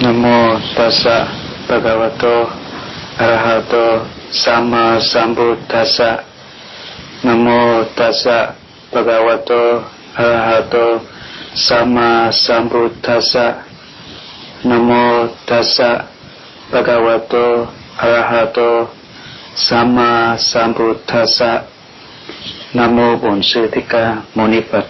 Namo tassa bhagavato arahato sama sambuddhassa. Namo tassa bhagavato arahato sama sambuddhassa. Namo tassa bhagavato arahato sama sambuddhassa. Nam mô Bổn Sư Thích Ca Mâu Ni Phật.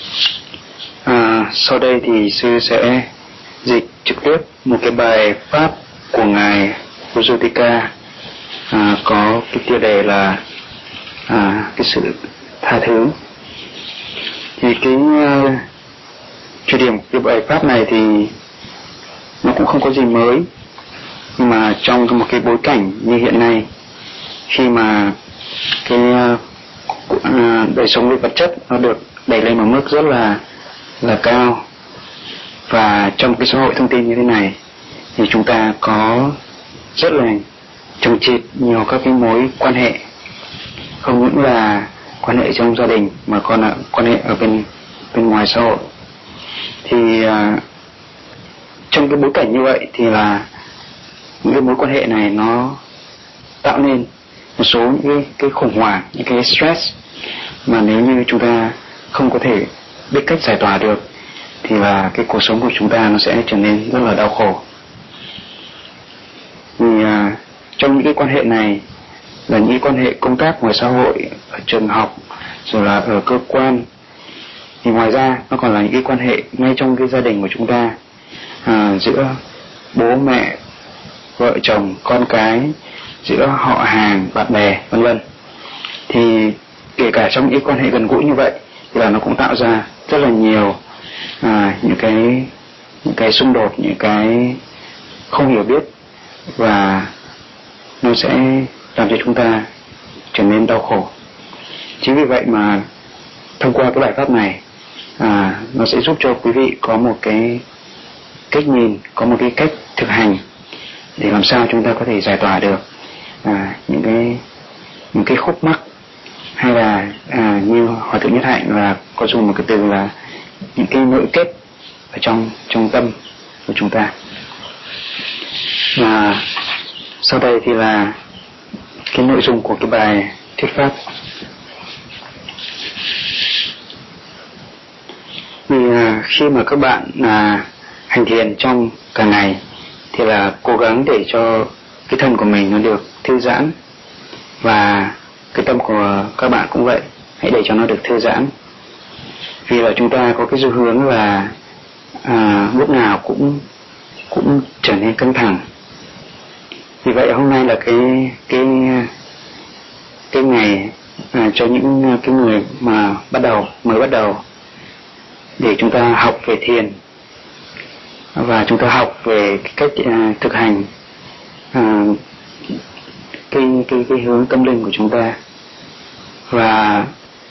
Sau đây thì sư sẽ dịch trực tiếp một cái bài pháp của ngài Ujjvalika có cái tiêu đề là cái sự tha thứ. Thì cái chủ điểm của cái bài pháp này thì nó cũng không có gì mới, nhưng mà trong một cái bối cảnh như hiện nay, khi mà cái đời sống với vật chất nó được đẩy lên một mức rất là cao, và trong cái xã hội thông tin như thế này thì chúng ta có rất là chồng chịt nhiều các cái mối quan hệ, không những là quan hệ trong gia đình mà còn là quan hệ ở bên ngoài xã hội. Thì trong cái bối cảnh như vậy thì là những cái mối quan hệ này nó tạo nên một số những cái khủng hoảng, những cái stress mà nếu như chúng ta không có thể biết cách giải tỏa được thì là cái cuộc sống của chúng ta nó sẽ trở nên rất là đau khổ. Thì trong những cái quan hệ này là những quan hệ công tác ngoài xã hội, ở trường học, rồi là ở cơ quan, thì ngoài ra nó còn là những cái quan hệ ngay trong cái gia đình của chúng ta, giữa bố mẹ, vợ chồng, con cái, giữa họ hàng, bạn bè, vân vân. Thì kể cả trong những quan hệ gần gũi như vậy thì là nó cũng tạo ra rất là nhiều những cái xung đột, những cái không hiểu biết, và nó sẽ làm cho chúng ta trở nên đau khổ. Chính vì vậy mà thông qua cái bài pháp này nó sẽ giúp cho quý vị có một cái cách nhìn, có một cái cách thực hành để làm sao chúng ta có thể giải tỏa được những cái khúc mắc, hay là như Hòa Thượng Nhất Hạnh là có dùng một cái từ là những cái nội kết ở trong tâm của chúng ta. Và sau đây thì là cái nội dung của cái bài thuyết pháp. Vì khi mà các bạn hành thiền trong cả ngày thì là cố gắng để cho cái thân của mình nó được thư giãn, và cái tâm của các bạn cũng vậy, hãy để cho nó được thư giãn. Vì là chúng ta có cái xu hướng là lúc nào cũng trở nên căng thẳng. Vì vậy hôm nay là cái ngày cho những cái người mà mới bắt đầu để chúng ta học về thiền, và chúng ta học về cái cách thực hành cái hướng tâm linh của chúng ta. Và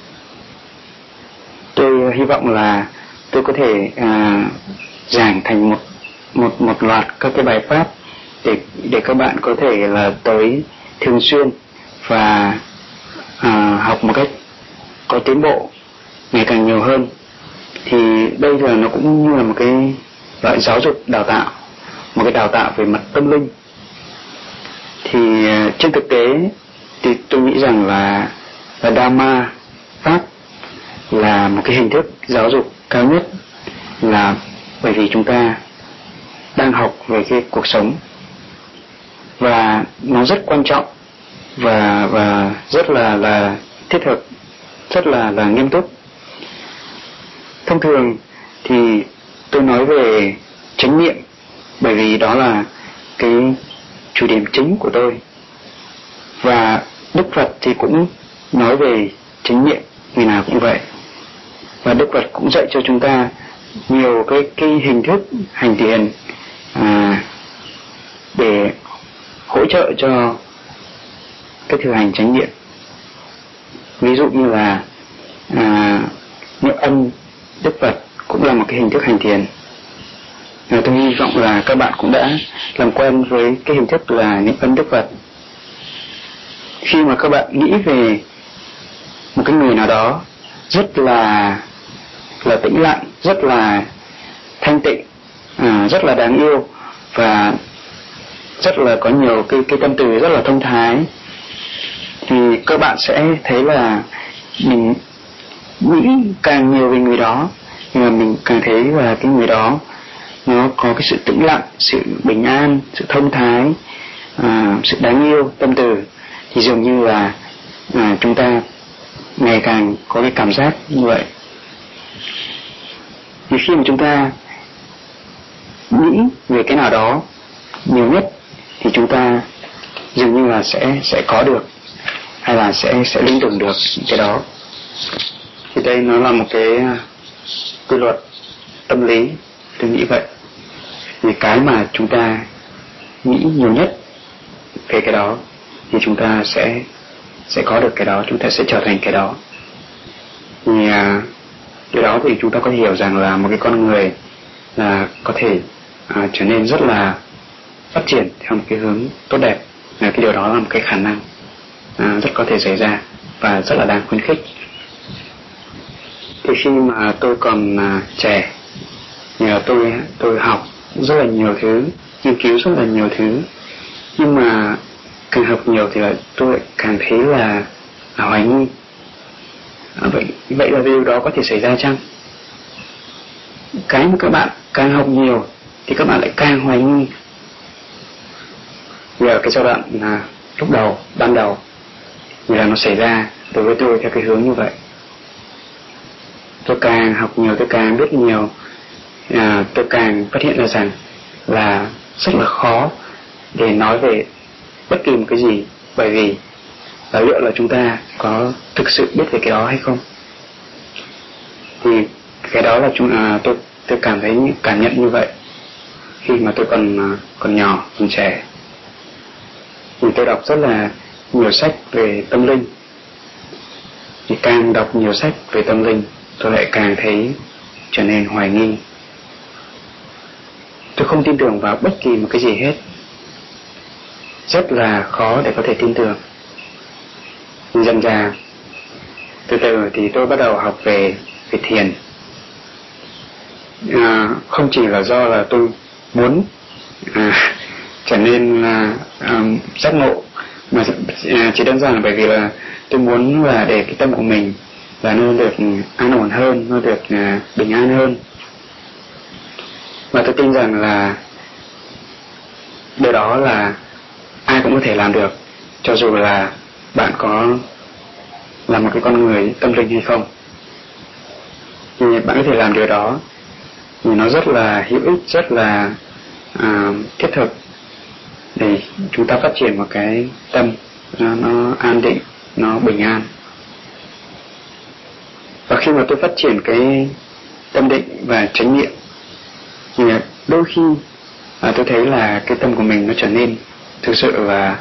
tôi hy vọng là tôi có thể giảng thành một loạt các cái bài pháp để các bạn có thể là tới thường xuyên và học một cách có tiến bộ ngày càng nhiều hơn. Thì đây là nó cũng như là một cái loại giáo dục đào tạo, một cái đào tạo về mặt tâm linh. Thì trên thực tế thì tôi nghĩ rằng là Dharma pháp là một cái hình thức giáo dục cao nhất, là bởi vì chúng ta đang học về cái cuộc sống, và nó rất quan trọng và rất là thiết thực, rất là nghiêm túc. Thông thường thì tôi nói về chánh niệm, bởi vì đó là cái chủ điểm chính của tôi, và Đức Phật thì cũng nói về chánh niệm, ngày nào cũng vậy. Và Đức Phật cũng dạy cho chúng ta nhiều cái hình thức hành thiền để hỗ trợ cho cái thực hành chánh niệm. Ví dụ như là niệm âm Đức Phật cũng là một cái hình thức hành thiền. Tôi hy vọng là các bạn cũng đã làm quen với cái hình thức là niệm âm Đức Phật. Khi mà các bạn nghĩ về một cái người nào đó rất là tĩnh lặng, rất là thanh tịnh, rất là đáng yêu, và rất là có nhiều cái tâm từ rất là thông thái, thì các bạn sẽ thấy là mình nghĩ càng nhiều về người đó nhưng mà mình càng thấy là cái người đó nó có cái sự tĩnh lặng, sự bình an, sự thông thái, sự đáng yêu, tâm từ, thì dường như là chúng ta ngày càng có cái cảm giác như vậy. Thì khi mà chúng ta nghĩ về cái nào đó nhiều nhất thì chúng ta dường như là sẽ có được, hay là sẽ liên tưởng được cái đó. Thì đây nó là một cái quy luật tâm lý, tôi nghĩ vậy. Vì cái mà chúng ta nghĩ nhiều nhất về cái đó thì chúng ta sẽ có được cái đó, chúng ta sẽ trở thành cái đó. Thì cái đó thì chúng ta có thể hiểu rằng là một cái con người là có thể trở nên rất là phát triển theo một cái hướng tốt đẹp. Cái điều đó là một cái khả năng rất có thể xảy ra và rất là đáng khuyến khích. Thì khi mà tôi còn trẻ, tôi học rất là nhiều thứ, nghiên cứu rất là nhiều thứ, nhưng mà càng học nhiều thì tôi càng thấy là hoài nghi. Vậy là điều đó có thể xảy ra chăng? Cái mà các bạn càng học nhiều thì các bạn lại càng hoài nghi. Vì ở cái giai đoạn ban đầu thì là nó xảy ra đối với tôi theo cái hướng như vậy. Tôi càng học nhiều, tôi càng biết nhiều, tôi càng phát hiện ra rằng là rất là khó để nói về bất kỳ một cái gì, bởi vì liệu là chúng ta có thực sự biết về cái đó hay không. Thì cái đó là tôi cảm nhận như vậy khi mà tôi còn nhỏ, còn trẻ. Thì tôi đọc rất là nhiều sách về tâm linh. Thì càng đọc nhiều sách về tâm linh, tôi lại càng thấy trở nên hoài nghi. Tôi không tin tưởng vào bất kỳ một cái gì hết. Rất là khó để có thể tin tưởng. Dần dà, từ từ thì tôi bắt đầu học về thiền. Không chỉ là do là tôi muốn trở nên giác ngộ, mà chỉ đơn giản là bởi vì là tôi muốn là để cái tâm của mình là nó được an ổn hơn, nó được bình an hơn. Và tôi tin rằng là điều đó là ai cũng có thể làm được, cho dù là bạn có là một cái con người tâm linh hay không. Thì bạn có thể làm điều đó, thì nó rất là hữu ích, rất là thiết thực để chúng ta phát triển một cái tâm nó an định, nó bình an. Và khi mà tôi phát triển cái tâm định và chánh niệm thì đôi khi tôi thấy là cái tâm của mình nó trở nên thực sự là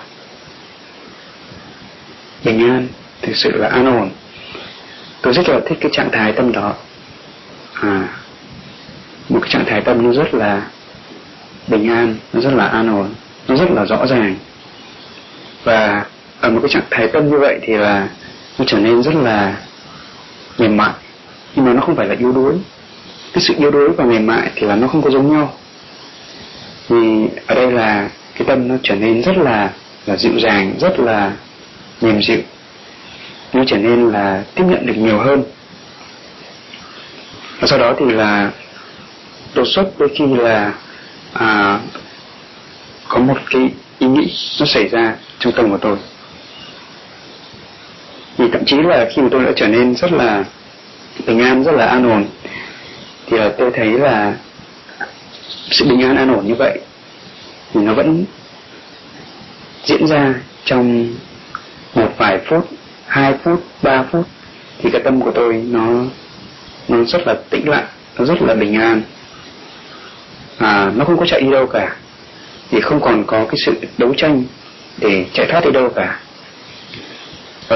bình an, thực sự là an ổn. Tôi rất là thích cái trạng thái tâm đó. Một cái trạng thái tâm nó rất là bình an, nó rất là an ổn, nó rất là rõ ràng. Và ở một cái trạng thái tâm như vậy thì là nó trở nên rất là mềm mại, nhưng mà nó không phải là yếu đuối. Cái sự yếu đuối và mềm mại thì là nó không có giống nhau. Thì ở đây là cái tâm nó trở nên rất là dịu dàng, rất là mềm dịu, nó trở nên là tiếp nhận được nhiều hơn. Và sau đó thì là đột xuất đôi khi là có một cái ý nghĩ nó xảy ra trong tâm của tôi. Thì thậm chí là khi mà tôi đã trở nên rất là bình an, rất là an ổn, thì là tôi thấy là sự bình an an ổn như vậy thì nó vẫn diễn ra trong một vài phút, 2 phút, 3 phút. Thì cái tâm của tôi nó rất là tĩnh lặng, nó rất là bình an, nó không có chạy đi đâu cả, thì không còn có cái sự đấu tranh để chạy thoát đi đâu cả. Và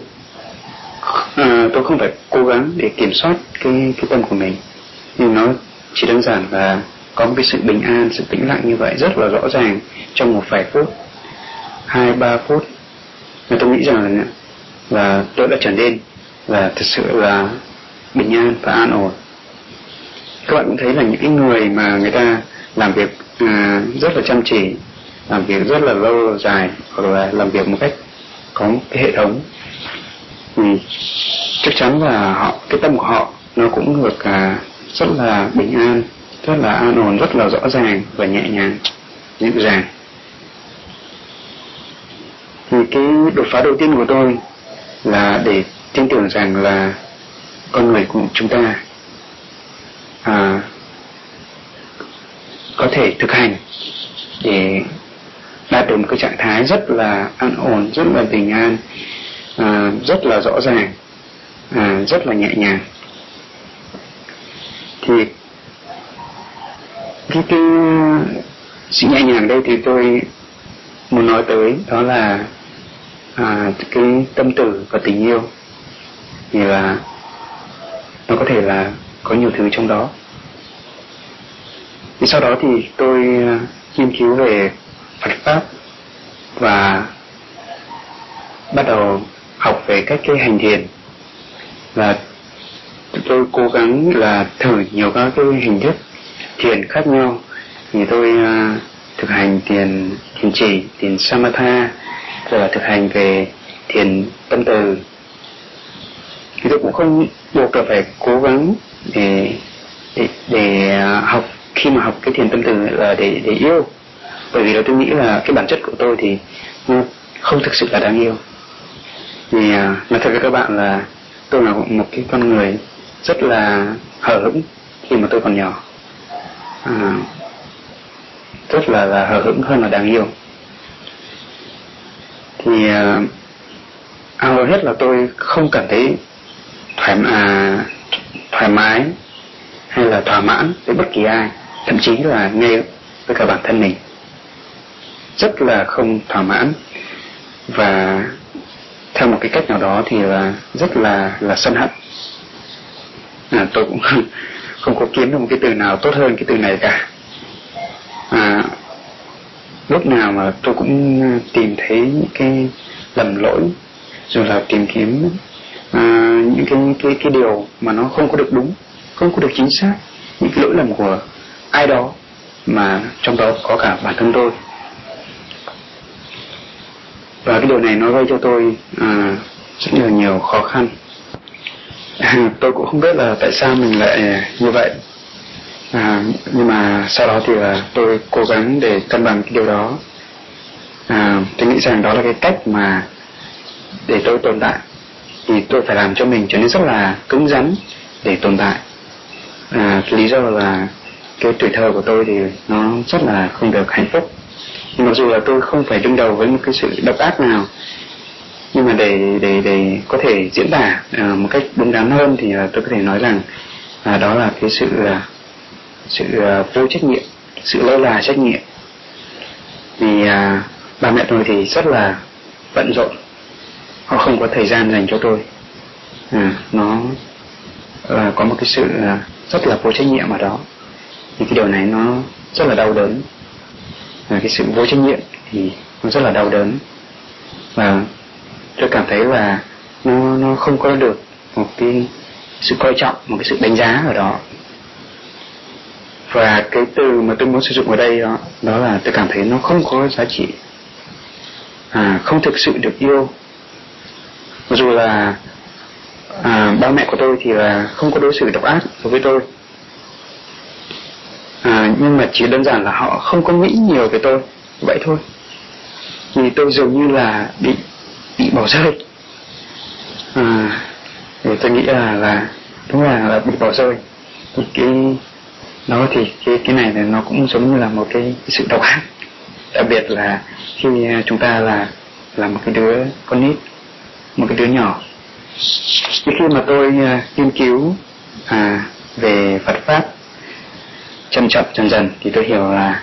tôi không phải cố gắng để kiểm soát cái tâm của mình, nhưng nó chỉ đơn giản là có một cái sự bình an, sự tĩnh lặng như vậy rất là rõ ràng trong một vài phút, 2-3 phút. Và tôi nghĩ rằng là tôi đã trở nên là thực sự là bình an và an ổn. Các bạn cũng thấy là những cái người mà người ta làm việc rất là chăm chỉ, làm việc rất là lâu dài, hoặc là làm việc một cách có một cái hệ thống, thì chắc chắn là cái tâm của họ nó cũng được rất là bình an, rất là an ổn, rất là rõ ràng và nhẹ nhàng, dịu dàng. Thì cái đột phá đầu tiên của tôi là để tin tưởng rằng là con người của chúng ta có thể thực hành để đạt được một cái trạng thái rất là an ổn, rất là bình an, rất là rõ ràng, rất là nhẹ nhàng. Thì cái sự nhẹ nhàng đây thì tôi muốn nói tới đó là cái tâm từ và tình yêu, thì là nó có thể là có nhiều thứ trong đó. Thì sau đó thì tôi nghiên cứu về Phật pháp và bắt đầu học về cách cái hành thiền, và tôi cố gắng là thử nhiều các cái hình thức thiền khác nhau. Thì tôi thực hành thiền trì, thiền samatha, rồi là thực hành về thiền tâm từ. Thì tôi cũng không buộc là phải cố gắng để học, khi mà học cái thiền tâm từ là để yêu, bởi vì là tôi nghĩ là cái bản chất của tôi thì nó không thực sự là đáng yêu. Thì nói thật với các bạn là tôi là một cái con người rất là hờ hững khi mà tôi còn nhỏ, rất là hờ hững hơn là đáng yêu. Thì hầu hết là tôi không cảm thấy thoải mái hay là thỏa mãn với bất kỳ ai, thậm chí là ngay với cả bản thân mình, rất là không thỏa mãn, và theo một cái cách nào đó thì là rất là sân hận. Tôi cũng không có kiếm được một cái từ nào tốt hơn cái từ này cả. Lúc nào mà tôi cũng tìm thấy những cái lầm lỗi, rồi là tìm kiếm những cái điều mà nó không có được đúng, không có được chính xác, những cái lỗi lầm của ai đó, mà trong đó có cả bản thân tôi. Và cái điều này nó gây cho tôi rất là nhiều khó khăn. Tôi cũng không biết là tại sao mình lại như vậy, nhưng mà sau đó thì là tôi cố gắng để cân bằng cái điều đó. Tôi nghĩ rằng đó là cái cách mà để tôi tồn tại, thì tôi phải làm cho mình trở nên rất là cứng rắn để tồn tại. Cái lý do là cái tuổi thơ của tôi thì nó rất là không được hạnh phúc. Nhưng mặc dù là tôi không phải đương đầu với một cái sự độc ác nào, nhưng mà để có thể diễn tả một cách đúng đắn hơn thì tôi có thể nói rằng đó là cái sự vô trách nhiệm, sự lơ là trách nhiệm. Vì ba mẹ tôi thì rất là bận rộn, họ không có thời gian dành cho tôi. Nó có một cái sự rất là vô trách nhiệm ở đó. Thì cái điều này nó rất là đau đớn. Cái sự vô trách nhiệm thì nó rất là đau đớn, và tôi cảm thấy là nó không có được một cái sự coi trọng, một cái sự đánh giá ở đó. Và cái từ mà tôi muốn sử dụng ở đây đó là tôi cảm thấy nó không có giá trị, không thực sự được yêu. Mặc dù là ba mẹ của tôi thì là không có đối xử độc ác đối với tôi, nhưng mà chỉ đơn giản là họ không có nghĩ nhiều về tôi, vậy thôi. Thì tôi dường như là bị bỏ rơi. Thì tôi nghĩ là đúng là bị bỏ rơi. Thì cái này nó cũng giống như là một cái sự độc ác, đặc biệt là khi chúng ta là một cái đứa con nít, một cái đứa nhỏ. Thì khi mà tôi nghiên cứu về Phật pháp chậm dần dần thì tôi hiểu là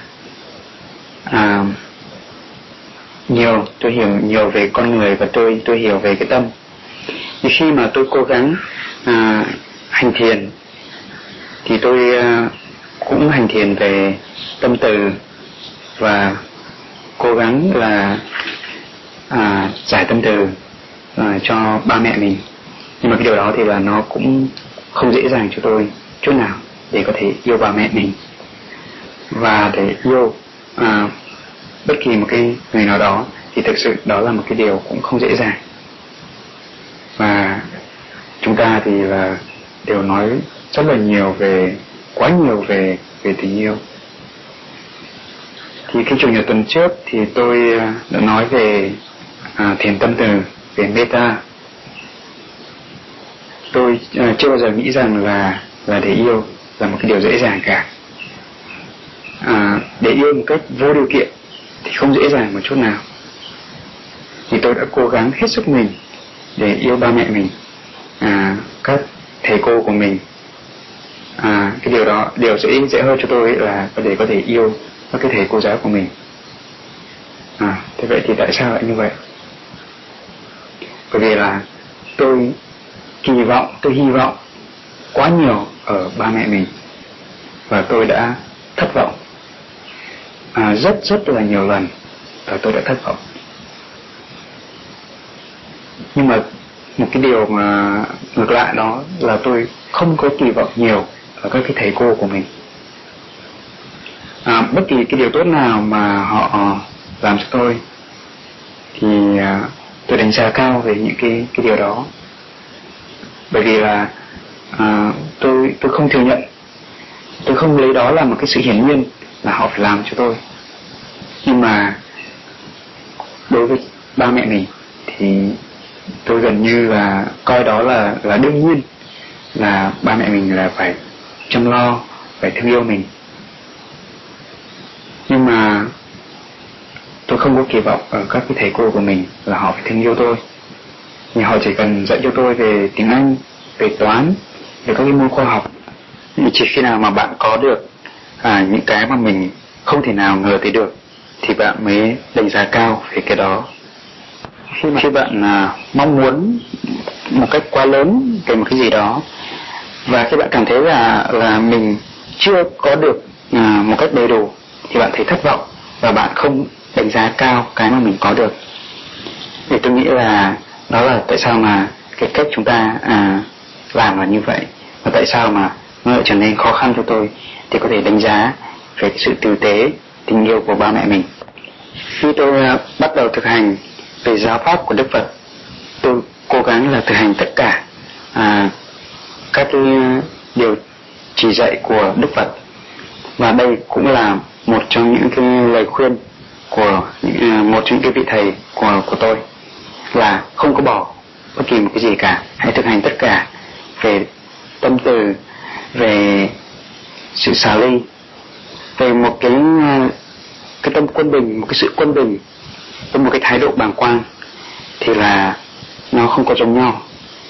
tôi hiểu nhiều về con người, và tôi hiểu về cái tâm. Thì khi mà tôi cố gắng hành thiền thì tôi cũng hành thiền về tâm từ, và cố gắng là giải tâm từ cho ba mẹ mình. Nhưng mà cái điều đó thì là nó cũng không dễ dàng cho tôi chút nào để có thể yêu ba mẹ mình. và để yêu bất kỳ một cái người nào đó thì thực sự đó là một cái điều cũng không dễ dàng. Và chúng ta thì là đều nói rất là nhiều quá nhiều về tình yêu. Thì cái chủ nhật tuần trước thì tôi đã nói về thiền tâm từ, về metta. Tôi chưa bao giờ nghĩ rằng là để yêu là một cái điều dễ dàng cả. Để yêu một cách vô điều kiện thì không dễ dàng một chút nào. Thì tôi đã cố gắng hết sức mình để yêu ba mẹ mình, các thầy cô của mình. Cái điều dễ hơn cho tôi là để có thể yêu các cái thầy cô giáo của mình. Thế vậy thì tại sao lại như vậy? Bởi vì là tôi hy vọng quá nhiều ở ba mẹ mình, và tôi đã thất vọng rất là nhiều lần, và tôi đã thất vọng. Nhưng mà một cái điều mà ngược lại đó là tôi không có kỳ vọng nhiều ở các cái thầy cô của mình. Bất kỳ cái điều tốt nào mà họ làm cho tôi thì tôi đánh giá cao về những cái điều đó. Bởi vì là tôi không thừa nhận, tôi không lấy đó là một cái sự hiển nhiên là họ phải làm cho tôi. Nhưng mà đối với ba mẹ mình thì tôi gần như là coi đó là đương nhiên, là ba mẹ mình là phải chăm lo, phải thương yêu mình. Nhưng mà tôi không có kỳ vọng ở các cái thầy cô của mình là họ phải thương yêu tôi. Thì họ chỉ cần dạy cho tôi về tiếng Anh, về toán, về các cái môn khoa học. Chỉ khi nào mà bạn có được những cái mà mình không thể nào ngờ tới được thì bạn mới đánh giá cao về cái đó. Khi bạn mong muốn một cách quá lớn về một cái gì đó, và khi bạn cảm thấy là mình chưa có được một cách đầy đủ, thì bạn thấy thất vọng và bạn không đánh giá cao cái mà mình có được. Thì tôi nghĩ là đó là tại sao mà cái cách chúng ta làm là như vậy, và tại sao mà nó lại trở nên khó khăn cho tôi thì có thể đánh giá về cái sự tử tế, tình yêu của ba mẹ mình. Khi tôi bắt đầu thực hành về giáo pháp của Đức Phật, tôi cố gắng là thực hành tất cả các cái điều chỉ dạy của Đức Phật. Và đây cũng là một trong những cái lời khuyên của một trong những cái vị thầy của tôi, là không có bỏ bất kỳ một cái gì cả. Hãy thực hành tất cả về tâm từ, về sự xả ly, về một cái tâm quân bình, một cái sự quân bình, với một cái thái độ bàng quang, thì là nó không có giống nhau.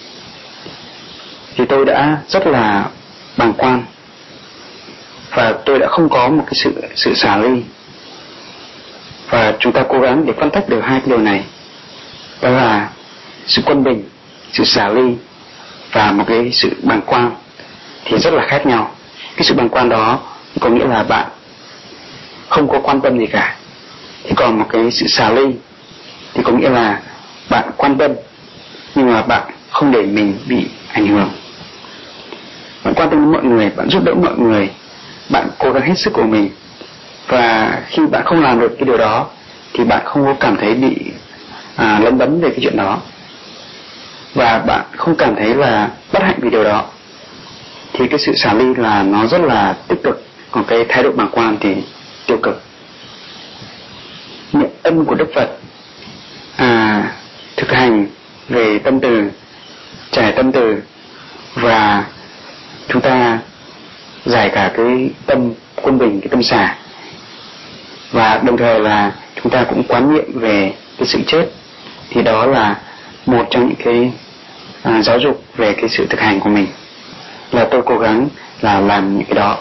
Thì tôi đã rất là bàng quan, và tôi đã không có một cái sự xả ly. Và chúng ta cố gắng để phân tách được hai cái điều này, đó là sự quân bình, sự xả ly, và một cái sự bàng quan thì rất là khác nhau. Cái sự bàng quan đó có nghĩa là bạn không có quan tâm gì cả. Thì còn một cái sự xả ly thì có nghĩa là bạn quan tâm nhưng mà bạn không để mình bị ảnh hưởng. Bạn quan tâm đến mọi người, bạn giúp đỡ mọi người, bạn cố gắng hết sức của mình. Và khi bạn không làm được cái điều đó thì bạn không có cảm thấy bị lấn bấn về cái chuyện đó, và bạn không cảm thấy là bất hạnh vì điều đó, thì cái sự xả ly là nó rất là tích cực. Còn cái thái độ bàng quan thì tiêu cực. Niệm ân của Đức Phật, thực hành về tâm từ, trải tâm từ, và chúng ta giải cả cái tâm quân bình, cái tâm xả, và đồng thời là chúng ta cũng quán niệm về cái sự chết. Thì đó là một trong những cái giáo dục về cái sự thực hành của mình, là tôi cố gắng là làm những cái đó.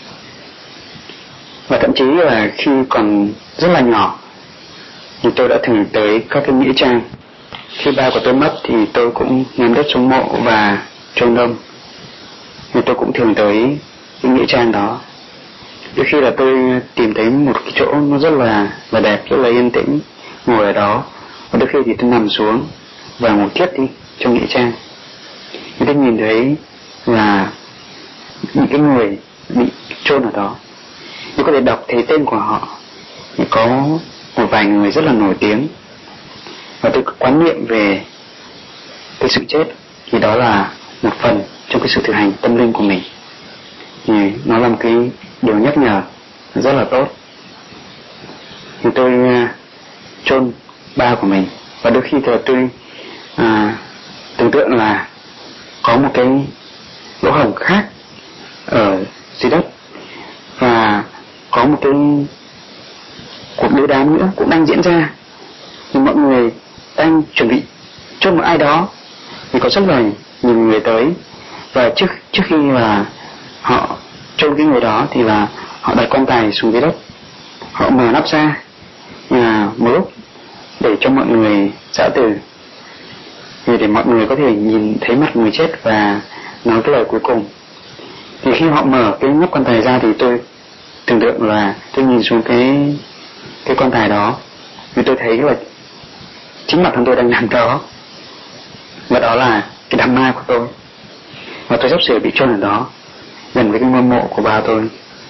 Và thậm chí là khi còn rất là nhỏ thì tôi đã thường tới các cái nghĩa trang. Khi ba của tôi mất thì tôi cũng ném đất xuống mộ và chôn ông, thì tôi cũng thường tới cái nghĩa trang đó. Đôi khi là tôi tìm thấy một cái chỗ nó rất là đẹp, rất là yên tĩnh, ngồi ở đó. Và đôi khi thì tôi nằm xuống và ngủ thiếp đi trong nghĩa trang. Thì tôi nhìn thấy là những cái người bị chôn ở đó. tôi có thể đọc thấy tên của họ, thì có một vài người rất là nổi tiếng, và tôi quán niệm về cái sự chết, thì đó là một phần trong cái sự thực hành tâm linh của mình. Thì nó là một cái điều nhắc nhở rất là tốt. Thì tôi chôn ba của mình, và đôi khi tôi tưởng tượng là có một cái lỗ hổng khác ở dưới đất, và có một cái cuộc đưa đám nữa cũng đang diễn ra, thì mọi người đang chuẩn bị chôn một ai đó, thì có rất là nhiều người tới, và trước khi là họ chôn cái người đó thì là họ đặt quan tài xuống dưới đất, họ mở nắp ra một lúc để cho mọi người giã từ, để mọi người có thể nhìn thấy mặt người chết và nói cái lời cuối cùng. Thì khi họ mở cái nắp quan tài ra thì tôi tưởng tượng là tôi nhìn xuống cái quan tài đó, thì tôi thấy là chính bản thân tôi đang nằm đó, và đó là cái đám ma của tôi, và tôi sắp sửa bị chôn ở đó, gần với cái ngôi mộ của ba tôi,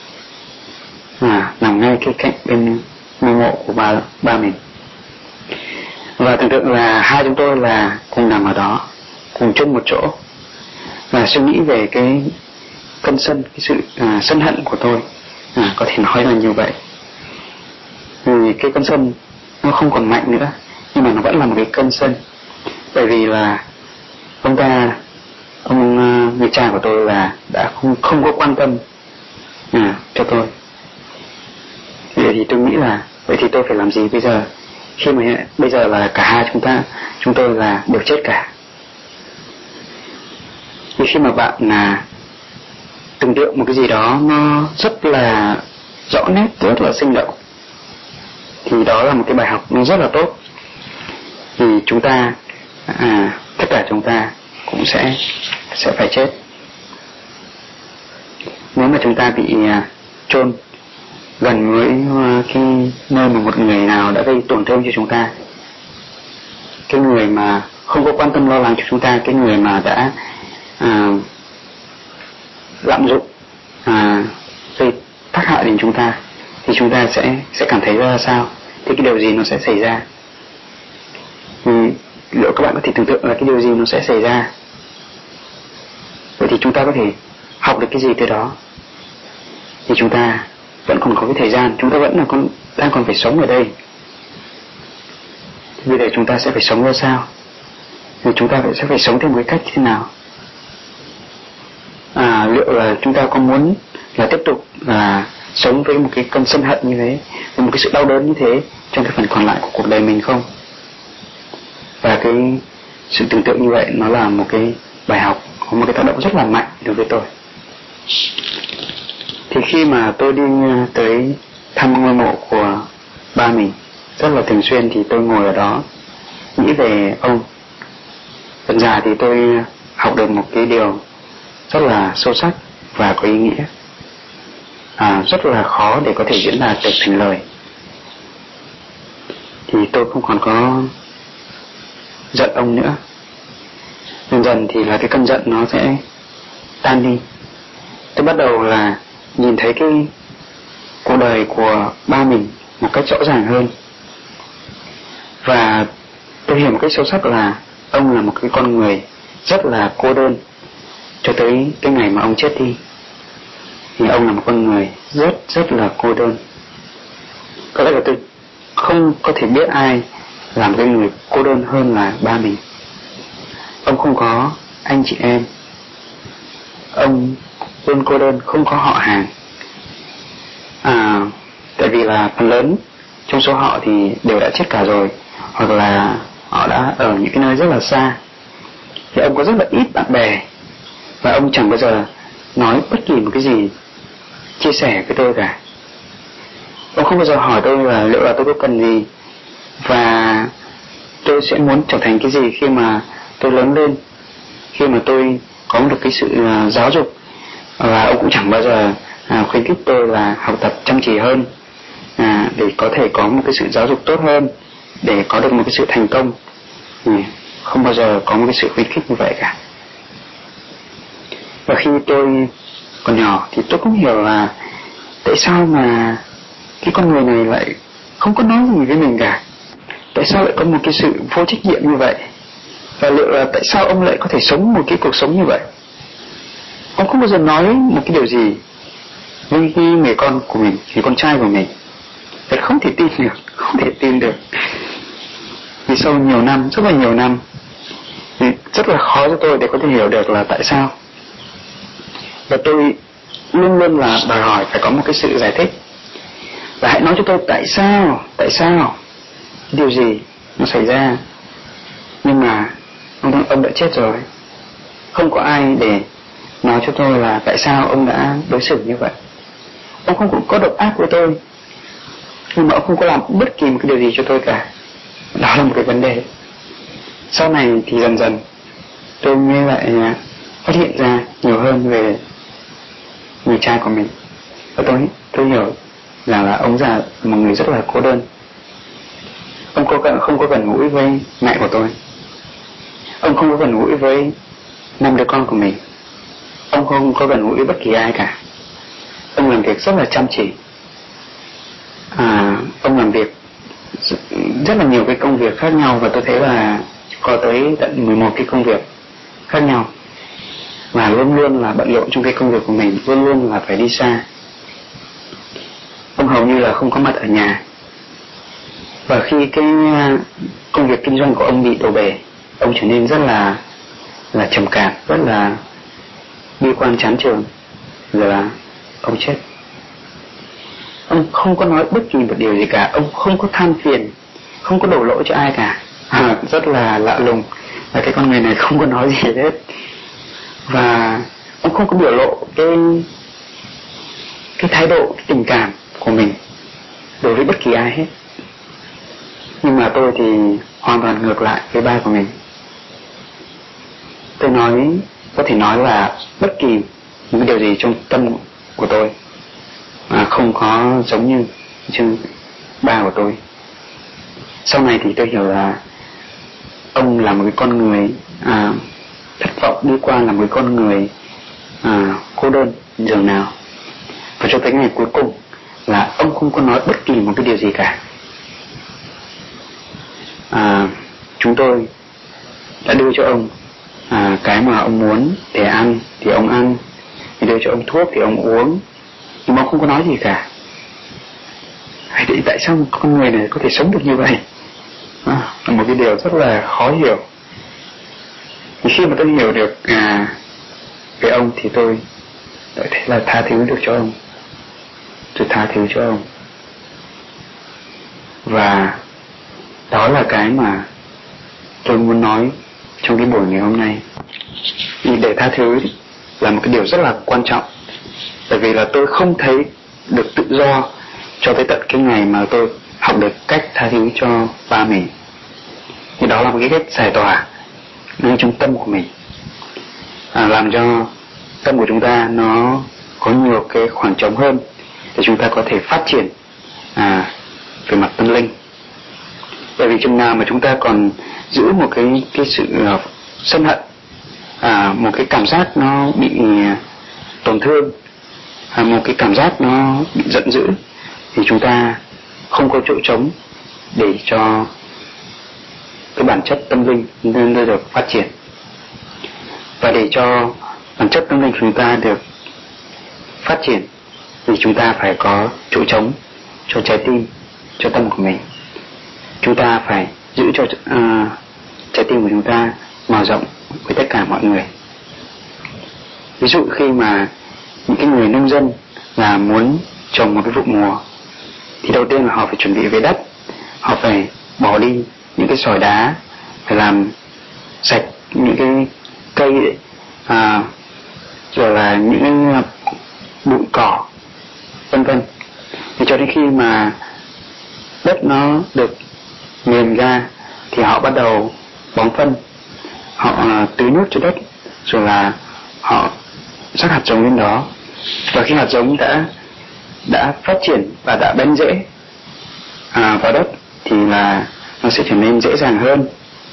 nằm ngay cái cạnh bên ngôi mộ của ba mình. Và tưởng tượng là hai chúng tôi là cùng nằm ở đó, cùng chung một chỗ, và suy nghĩ về cái cơn sân, cái sự sân hận của tôi, có thể nói là như vậy. Vì cái cơn sân nó không còn mạnh nữa, nhưng mà nó vẫn là một cái cơn sân, bởi vì là ông người cha của tôi là đã không có quan tâm cho tôi. Vậy thì tôi nghĩ là vậy thì tôi phải làm gì bây giờ, khi mà bây giờ là cả hai chúng tôi là đều chết cả. Thì khi mà bạn tưởng tượng một cái gì đó nó rất là rõ nét, rất là sinh động, thì đó là một cái bài học nó rất là tốt. Thì chúng ta tất cả chúng ta cũng sẽ phải chết. Nếu mà chúng ta bị chôn gần với cái nơi mà một người nào đã gây tổn thương cho chúng ta, cái người mà không có quan tâm lo lắng cho chúng ta, cái người mà đã lạm dụng gây tác hại đến chúng ta, thì chúng ta sẽ cảm thấy ra sao, thì cái điều gì nó sẽ xảy ra. Liệu các bạn có thể tưởng tượng là cái điều gì nó sẽ xảy ra? Vậy thì chúng ta có thể học được cái gì từ đó? Thì chúng ta vẫn còn có cái thời gian, chúng ta vẫn là đang còn phải sống ở đây. Bây giờ chúng ta sẽ phải sống ra sao? Rồi chúng ta sẽ phải sống theo một cái cách thế nào? Liệu là chúng ta có muốn là tiếp tục sống với một cái cơn sân hận như thế, với một cái sự đau đớn như thế trong cái phần còn lại của cuộc đời mình không? Và cái sự tưởng tượng như vậy nó là một cái bài học, có một cái tác động rất là mạnh đối với tôi. Thì khi mà tôi đi tới thăm ngôi mộ của ba mình rất là thường xuyên, thì tôi ngồi ở đó nghĩ về ông. Dần dà thì tôi học được một cái điều rất là sâu sắc và có ý nghĩa, rất là khó để có thể diễn đạt được thành lời. Thì tôi không còn có giận ông nữa. Dần dần thì là cái cơn giận nó sẽ tan đi. Tôi bắt đầu là nhìn thấy cái cuộc đời của ba mình một cách rõ ràng hơn, và tôi hiểu một cách sâu sắc là ông là một cái con người rất là cô đơn cho tới cái ngày mà ông chết đi. Thì ông là một con người rất là cô đơn. Có lẽ là tôi không có thể biết ai là một cái người cô đơn hơn là ba mình. Ông không có anh chị em, ông luôn cô đơn, không có họ hàng. Tại vì là phần lớn trong số họ thì đều đã chết cả rồi, hoặc là họ đã ở những cái nơi rất là xa. Thì ông có rất là ít bạn bè, và ông chẳng bao giờ nói bất kỳ một cái gì chia sẻ với tôi cả. Ông không bao giờ hỏi tôi là liệu là tôi có cần gì, và tôi sẽ muốn trở thành cái gì khi mà tôi lớn lên, khi mà tôi có được cái sự giáo dục. Và ông cũng chẳng bao giờ khuyến khích tôi là học tập chăm chỉ hơn, để có thể có một cái sự giáo dục tốt hơn, để có được một cái sự thành công. Không bao giờ có một cái sự khuyến khích như vậy cả. Và khi tôi còn nhỏ thì tôi cũng hiểu là tại sao mà cái con người này lại không có nói gì với mình cả, tại sao lại có một cái sự vô trách nhiệm như vậy, và liệu là tại sao ông lại có thể sống một cái cuộc sống như vậy. Ông không bao giờ nói một cái điều gì với cái người con của mình, người con trai của mình. Thật không thể tin được, không thể tin được. Vì sau nhiều năm, rất là nhiều năm, thì rất là khó cho tôi để có thể hiểu được là tại sao. Và tôi luôn luôn là đòi hỏi phải có một cái sự giải thích. Và hãy nói cho tôi tại sao, điều gì nó xảy ra. Nhưng mà ông đã chết rồi. Không có ai để nói cho tôi là tại sao ông đã đối xử như vậy. Ông không có độc ác với tôi, nhưng mà ông không có làm bất kỳ một cái điều gì cho tôi cả. Đó là một cái vấn đề. Sau này thì dần dần tôi mới lại phát hiện ra nhiều hơn về người cha của mình. Và tôi hiểu là ông già một người rất là cô đơn. Ông không có gần gũi với mẹ của tôi. Ông không có gần gũi với 5 đứa con của mình. Ông không có gần gũi với bất kỳ ai cả. Ông làm việc rất là chăm chỉ. Ông làm việc rất là nhiều cái công việc khác nhau, và tôi thấy là có tới tận 11 cái công việc khác nhau, và luôn luôn là bận rộn trong cái công việc của mình, luôn luôn là phải đi xa. Ông hầu như là không có mặt ở nhà. Và khi cái công việc kinh doanh của ông bị đổ bể, ông trở nên rất là trầm cảm, rất là bi quan chán chường, rồi là ông chết. Ông không có nói bất kỳ một điều gì cả. Ông không có than phiền, không có đổ lỗi cho ai cả. Rất là lạ lùng là cái con người này không có nói gì hết. Và ông không có biểu lộ cái thái độ, cái tình cảm của mình đối với bất kỳ ai hết. Nhưng mà tôi thì hoàn toàn ngược lại với ba của mình. Tôi có thể nói là bất kỳ một điều gì trong tâm của tôi không có giống như chương ba của tôi. Sau này thì tôi hiểu là ông là một cái con người thất vọng, đi qua là một cái con người cô đơn dường nào. Và cho tới ngày cuối cùng là ông không có nói bất kỳ một cái điều gì cả. Chúng tôi đã đưa cho ông cái mà ông muốn để ăn thì ông ăn, thì đưa cho ông thuốc thì ông uống, nhưng mà ông không có nói gì cả. Tại sao một con người này có thể sống được như vậy? Là một cái điều rất là khó hiểu. Thì khi mà tôi hiểu được về ông thì tôi thấy là tha thứ được cho ông. Tôi tha thứ cho ông. Và đó là cái mà tôi muốn nói trong cái buổi ngày hôm nay. Vì để tha thứ là một cái điều rất là quan trọng. Bởi vì là tôi không thấy được tự do cho tới tận cái ngày mà tôi học được cách tha thứ cho ba mình. Thì đó là một cái cách giải tỏa ngay trong tâm của mình, làm cho tâm của chúng ta nó có nhiều cái khoảng trống hơn để chúng ta có thể phát triển về mặt tâm linh. Bởi vì chừng nào mà chúng ta còn giữ một cái sự sân hận, một cái cảm giác nó bị tổn thương, một cái cảm giác nó bị giận dữ, thì chúng ta không có chỗ trống để cho cái bản chất tâm linh nên được phát triển. Và để cho bản chất tâm linh của chúng ta được phát triển thì chúng ta phải có chỗ trống cho trái tim, cho tâm của mình. Chúng ta phải giữ cho trái tim của chúng ta mở rộng với tất cả mọi người. Ví dụ khi mà những cái người nông dân là muốn trồng một cái vụ mùa, thì đầu tiên là họ phải chuẩn bị về đất, họ phải bỏ đi những cái sỏi đá, phải làm sạch những cái cây, rồi là những bụi cỏ, vân vân. Thì cho đến khi mà đất nó được mềm ra thì họ bắt đầu bón phân, họ tưới nước cho đất, rồi là họ rắc hạt giống lên đó. Và khi hạt giống đã phát triển và đã bén rễ vào đất thì là nó sẽ trở nên dễ dàng hơn.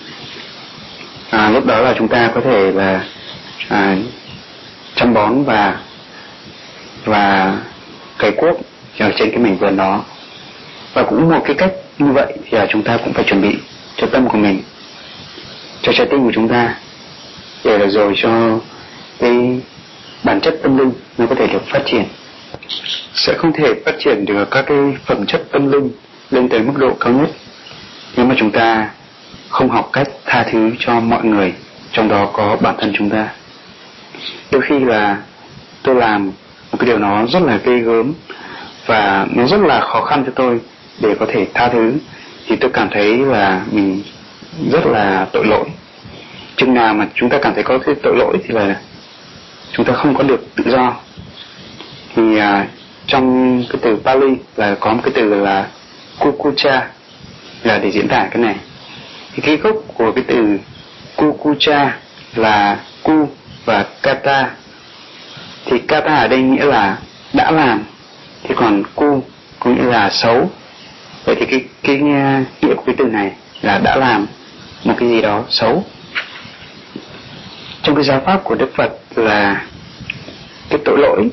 Lúc đó là chúng ta có thể là chăm bón và cày cuốc ở trên cái mảnh vườn đó. Và cũng một cái cách như vậy thì chúng ta cũng phải chuẩn bị cho tâm của mình, cho trái tim của chúng ta, để rồi cho cái bản chất tâm linh nó có thể được phát triển. Sẽ không thể phát triển được các cái phẩm chất tâm linh lên tới mức độ cao nhất nếu mà chúng ta không học cách tha thứ cho mọi người, trong đó có bản thân chúng ta. Đôi khi là tôi làm một cái điều nó rất là ghê gớm và nó rất là khó khăn cho tôi để có thể tha thứ, thì tôi cảm thấy là mình rất là tội lỗi. Chừng nào mà chúng ta cảm thấy có cái tội lỗi thì là chúng ta không có được tự do. Thì trong cái từ Pali là có một cái từ là kukucha là để diễn tả cái này. Thì cái gốc của cái từ kukucha là ku và kata. Thì kata ở đây nghĩa là đã làm, thì còn ku có nghĩa là xấu. Vậy thì cái nghĩa của cái từ này là đã làm một cái gì đó xấu. Trong cái giáo pháp của Đức Phật là cái tội lỗi,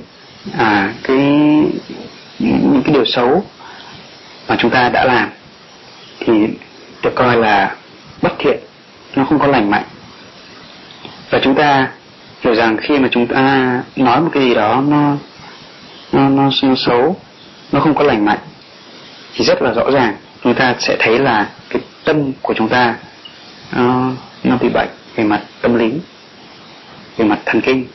những cái điều xấu mà chúng ta đã làm thì được coi là bất thiện, nó không có lành mạnh. Và chúng ta hiểu rằng khi mà chúng ta nói một cái gì đó nó xấu, nó không có lành mạnh, thì rất là rõ ràng chúng ta sẽ thấy là cái tâm của chúng ta nó bị bệnh về mặt tâm lý, về mặt thần kinh.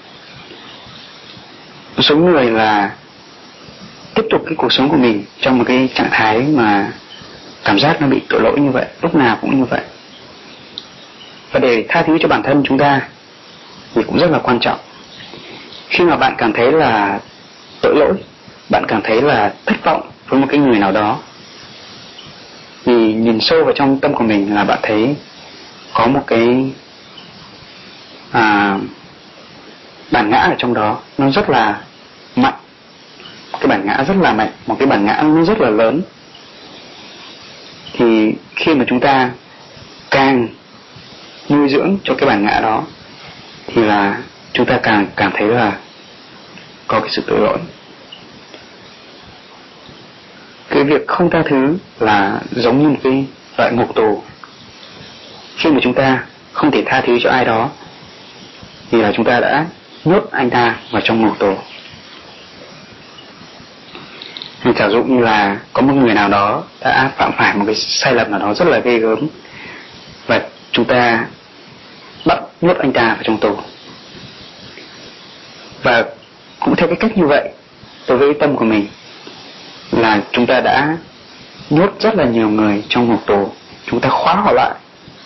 Một số người là tiếp tục cái cuộc sống của mình trong một cái trạng thái mà cảm giác nó bị tội lỗi như vậy, lúc nào cũng như vậy. Và để tha thứ cho bản thân chúng ta thì cũng rất là quan trọng. Khi mà bạn cảm thấy là tội lỗi, bạn cảm thấy là thất vọng với một cái người nào đó, thì nhìn sâu vào trong tâm của mình là bạn thấy có một cái bản ngã ở trong đó, nó rất là mạnh. Cái bản ngã rất là mạnh, một cái bản ngã nó rất là lớn. Thì khi mà chúng ta càng nuôi dưỡng cho cái bản ngã đó thì là chúng ta càng cảm thấy là có cái sự tội lỗi. Cái việc không tha thứ là giống như một cái loại ngục tù. Khi mà chúng ta không thể tha thứ cho ai đó thì là chúng ta đã nhốt anh ta vào trong ngục tù. Giả dụ như là có một người nào đó đã phạm phải một cái sai lầm nào đó rất là ghê gớm, và chúng ta bắt nhốt anh ta vào trong tù. Và cũng theo cái cách như vậy, đối với tâm của mình là chúng ta đã nhốt rất là nhiều người trong ngục tù, chúng ta khóa họ lại.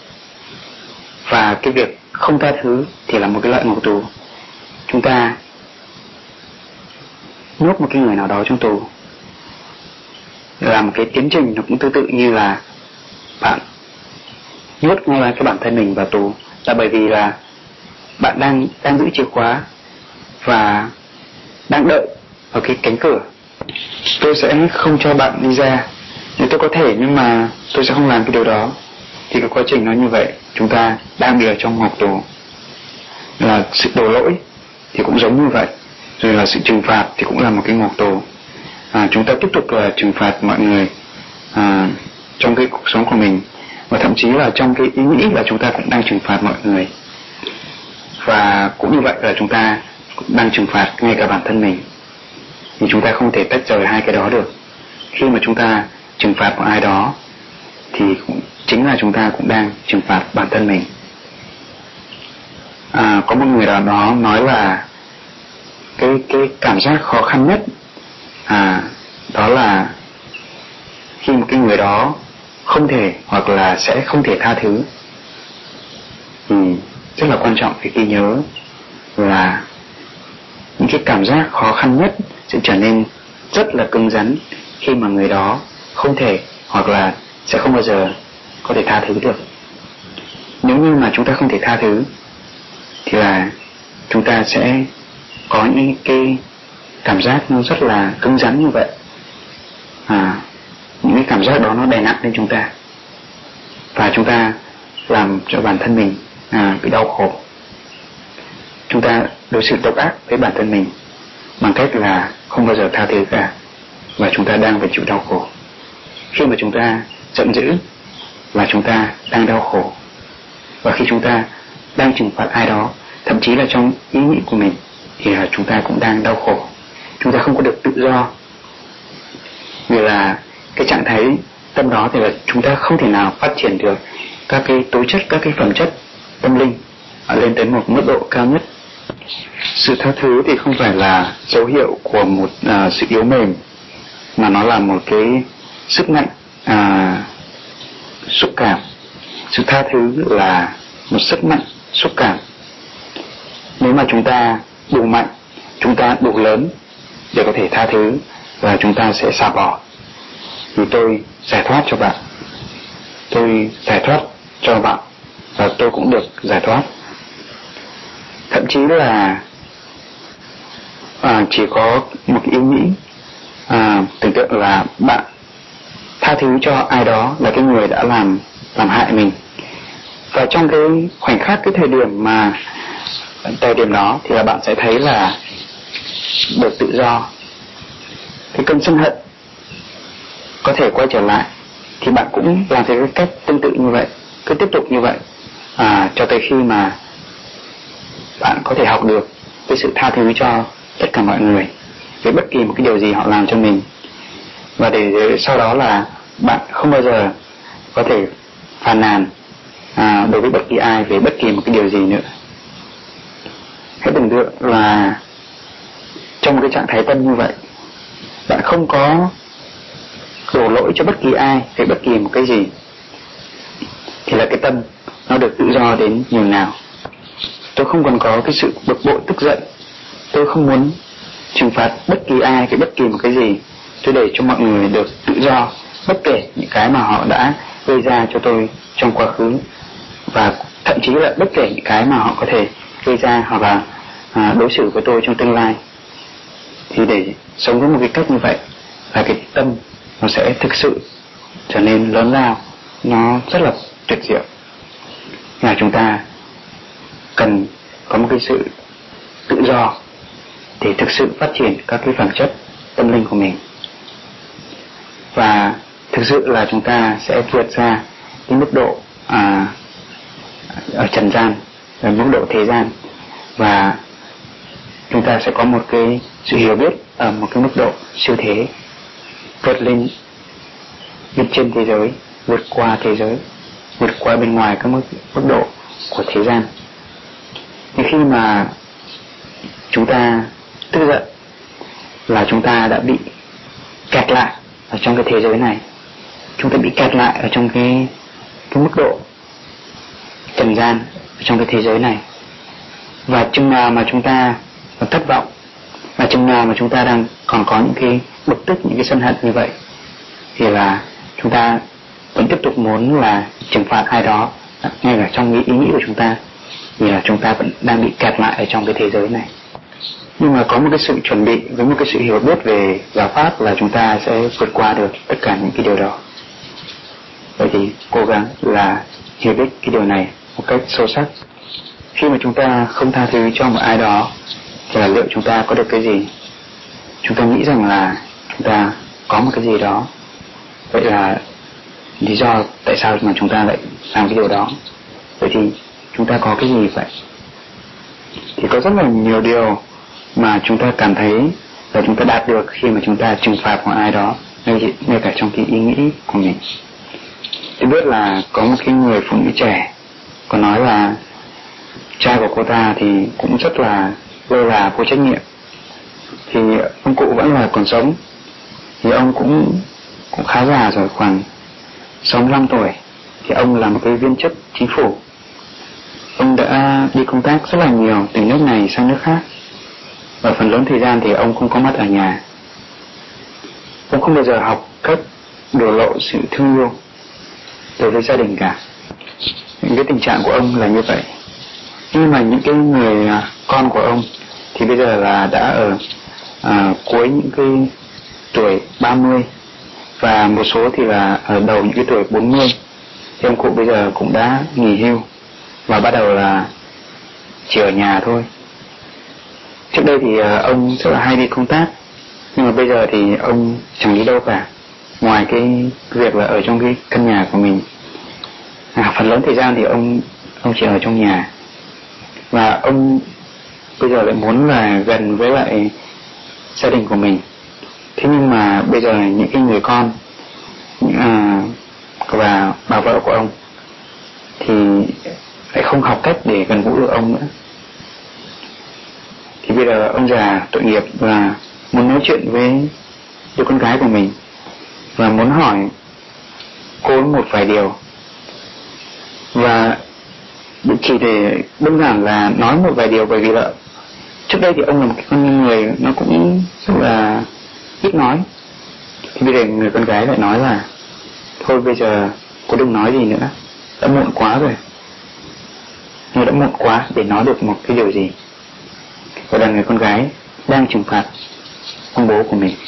Và cái việc không tha thứ thì là một cái loại ngục tù. Chúng ta nhốt một cái người nào đó trong tù là một cái tiến trình, nó cũng tương tự như là bạn nhốt ngay cái bản thân mình vào tù, là bởi vì là bạn đang giữ chìa khóa và đang đợi ở cái cánh cửa. Tôi sẽ không cho bạn đi ra, nếu tôi có thể, nhưng mà tôi sẽ không làm cái điều đó. Thì cái quá trình nó như vậy, chúng ta đang bị ở trong ngục tù. Là sự đổ lỗi thì cũng giống như vậy, rồi là sự trừng phạt thì cũng là một cái ngục tù. Chúng ta tiếp tục là trừng phạt mọi người trong cái cuộc sống của mình, và thậm chí là trong cái ý nghĩ là chúng ta cũng đang trừng phạt mọi người. Và cũng như vậy là chúng ta cũng đang trừng phạt ngay cả bản thân mình. Thì chúng ta không thể tách rời hai cái đó được. Khi mà chúng ta trừng phạt một ai đó thì cũng chính là chúng ta cũng đang trừng phạt bản thân mình. Có một người nào đó nói là cái cảm giác khó khăn nhất đó là khi một cái người đó không thể hoặc là sẽ không thể tha thứ. Thì rất là quan trọng phải ghi nhớ là những cái cảm giác khó khăn nhất sẽ trở nên rất là cứng rắn khi mà người đó không thể hoặc là sẽ không bao giờ có thể tha thứ được. Nếu như mà chúng ta không thể tha thứ thì là chúng ta sẽ có những cái cảm giác nó rất là cứng rắn như vậy. Những cái cảm giác đó nó đè nặng lên chúng ta, và chúng ta làm cho bản thân mình bị đau khổ. Chúng ta đối xử độc ác với bản thân mình, bằng cách là không bao giờ tha thứ cả, và chúng ta đang phải chịu đau khổ. Khi mà chúng ta giận dữ là chúng ta đang đau khổ, và khi chúng ta đang trừng phạt ai đó, thậm chí là trong ý nghĩ của mình, thì là chúng ta cũng đang đau khổ. Chúng ta không có được tự do, vì là cái trạng thái tâm đó thì là chúng ta không thể nào phát triển được các cái tố chất, các cái phẩm chất tâm linh lên tới một mức độ cao nhất. Sự tha thứ thì không phải là dấu hiệu của một sự yếu mềm, mà nó là một cái sức mạnh xúc cảm. Sự tha thứ là một sức mạnh xúc cảm. Nếu mà chúng ta đủ mạnh, chúng ta đủ lớn để có thể tha thứ, và chúng ta sẽ xả bỏ. Vì tôi giải thoát cho bạn, tôi giải thoát cho bạn, và tôi cũng được giải thoát. Thậm chí là chỉ có một cái ý nghĩ, tưởng tượng là bạn tha thứ cho ai đó là cái người đã làm hại mình, và trong cái khoảnh khắc, cái thời điểm đó thì là bạn sẽ thấy là được tự do. Cái cơn sân hận có thể quay trở lại, thì bạn cũng làm theo cái cách tương tự như vậy, cứ tiếp tục như vậy, cho tới khi mà bạn có thể học được cái sự tha thứ cho tất cả mọi người với bất kỳ một cái điều gì họ làm cho mình, và để sau đó là bạn không bao giờ có thể phàn nàn đối với bất kỳ ai về bất kỳ một cái điều gì nữa. Hãy tưởng tượng là trong một cái trạng thái tâm như vậy, bạn không có đổ lỗi cho bất kỳ ai về bất kỳ một cái gì, thì là cái tâm nó được tự do đến nhường nào. Tôi không còn có cái sự bực bội tức giận, tôi không muốn trừng phạt bất kỳ ai về bất kỳ một cái gì. Tôi để cho mọi người được tự do, bất kể những cái mà họ đã gây ra cho tôi trong quá khứ, và thậm chí là bất kể những cái mà họ có thể gây ra hoặc là đối xử với tôi trong tương lai. Thì để sống với một cái cách như vậy là cái tâm nó sẽ thực sự trở nên lớn lao, nó rất là tuyệt diệu. Là chúng ta cần có một cái sự tự do để thực sự phát triển các cái phẩm chất tâm linh của mình, và thực sự là chúng ta sẽ vượt ra cái mức độ ở trần gian, ở mức độ thế gian, và chúng ta sẽ có một cái sự hiểu biết ở một cái mức độ siêu thế, vượt lên bên trên thế giới, vượt qua thế giới, vượt qua bên ngoài các mức độ của thế gian. Thì khi mà chúng ta tức giận là chúng ta đã bị kẹt lại ở trong cái thế giới này, chúng ta bị kẹt lại ở trong cái mức độ trần gian, ở trong cái thế giới này. Và chừng nào mà chúng ta còn thất vọng, và chừng nào mà chúng ta đang còn có những cái bực tức, những cái sân hận như vậy, thì là chúng ta vẫn tiếp tục muốn là trừng phạt ai đó ngay cả trong ý nghĩ của chúng ta, vì là chúng ta vẫn đang bị kẹt lại ở trong cái thế giới này. Nhưng mà có một cái sự chuẩn bị với một cái sự hiểu biết về giáo pháp là chúng ta sẽ vượt qua được tất cả những cái điều đó. Vậy thì cố gắng là hiểu biết cái điều này một cách sâu sắc. Khi mà chúng ta không tha thứ cho một ai đó thì là liệu chúng ta có được cái gì? Chúng ta nghĩ rằng là chúng ta có một cái gì đó. Vậy là lý do tại sao mà chúng ta lại làm cái điều đó? Vậy thì chúng ta có cái gì vậy? Thì có rất là nhiều điều mà chúng ta cảm thấy là chúng ta đạt được khi mà chúng ta trừng phạt một ai đó, ngay cả trong cái ý nghĩ của mình. Tôi biết là có một cái người phụ nữ trẻ có nói là cha của cô ta thì cũng rất là lơ là, vô trách nhiệm. Thì ông cụ vẫn là còn sống, thì ông cũng khá già rồi, khoảng 65 tuổi. Thì ông là một cái viên chức chính phủ. Ông đã đi công tác rất là nhiều từ nước này sang nước khác, và phần lớn thời gian thì ông không có mặt ở nhà. Ông không bao giờ học cách đổ lộ sự thương yêu đối với gia đình cả. Những cái tình trạng của ông là như vậy. Nhưng mà những cái người con của ông thì bây giờ là đã ở cuối những cái tuổi 30, và một số thì là ở đầu những cái tuổi 40. Thì ông cụ bây giờ cũng đã nghỉ hưu và bắt đầu là chỉ ở nhà thôi. Trước đây thì ông rất là hay đi công tác, nhưng mà bây giờ thì ông chẳng đi đâu cả, ngoài cái việc là ở trong cái căn nhà của mình. Phần lớn thời gian thì ông chỉ ở trong nhà, và ông bây giờ lại muốn là gần với lại gia đình của mình. Thế nhưng mà bây giờ những cái người con và bà vợ của ông thì lại không học cách để gần gũi được ông nữa. Thì bây giờ ông già tội nghiệp và muốn nói chuyện với đứa con gái của mình và muốn hỏi cô một vài điều, và chỉ để đơn giản là nói một vài điều, bởi vì là trước đây thì ông là một cái con người nó cũng rất là ít nói. Thì bây giờ người con gái lại nói là thôi bây giờ cô đừng nói gì nữa, đã muộn quá rồi, nó đã muộn quá để nói được một cái điều gì. Và là người con gái đang trừng phạt ông bố của mình.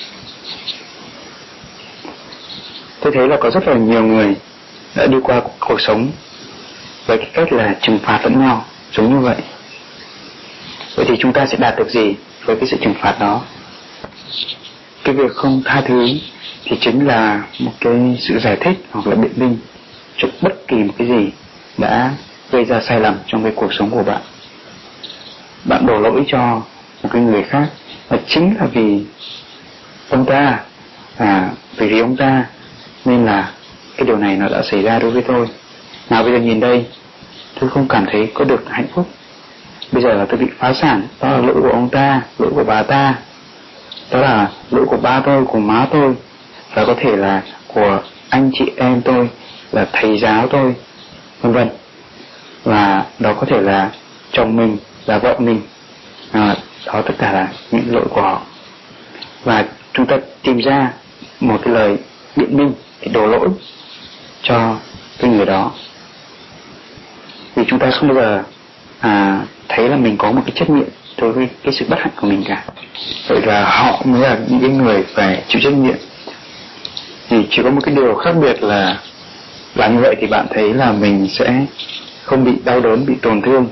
Tôi thấy là có rất là nhiều người đã đi qua cuộc sống với cái cách là trừng phạt lẫn nhau giống như vậy. Vậy thì chúng ta sẽ đạt được gì với cái sự trừng phạt đó? Cái việc không tha thứ thì chính là một cái sự giải thích hoặc là biện minh cho bất kỳ một cái gì đã gây ra sai lầm trong cái cuộc sống của bạn. Bạn đổ lỗi cho một cái người khác, và chính là vì ông ta, vì ông ta nên là cái điều này nó đã xảy ra đối với tôi. Nào bây giờ nhìn đây, tôi không cảm thấy có được hạnh phúc. Bây giờ là tôi bị phá sản, đó là lỗi của ông ta, lỗi của bà ta, đó là lỗi của ba tôi, của má tôi, và có thể là của anh chị em tôi, là thầy giáo tôi, vân vân. Và đó có thể là chồng mình, là vợ mình, đó tất cả là những lỗi của họ. Và chúng ta tìm ra một cái lời biện minh để đổ lỗi cho cái người đó, vì chúng ta không bao giờ thấy là mình có một cái trách nhiệm đối với cái sự bất hạnh của mình cả. Vậy là họ mới là những cái người phải chịu trách nhiệm. Thì chỉ có một cái điều khác biệt là làm như vậy thì bạn thấy là mình sẽ không bị đau đớn, bị tổn thương,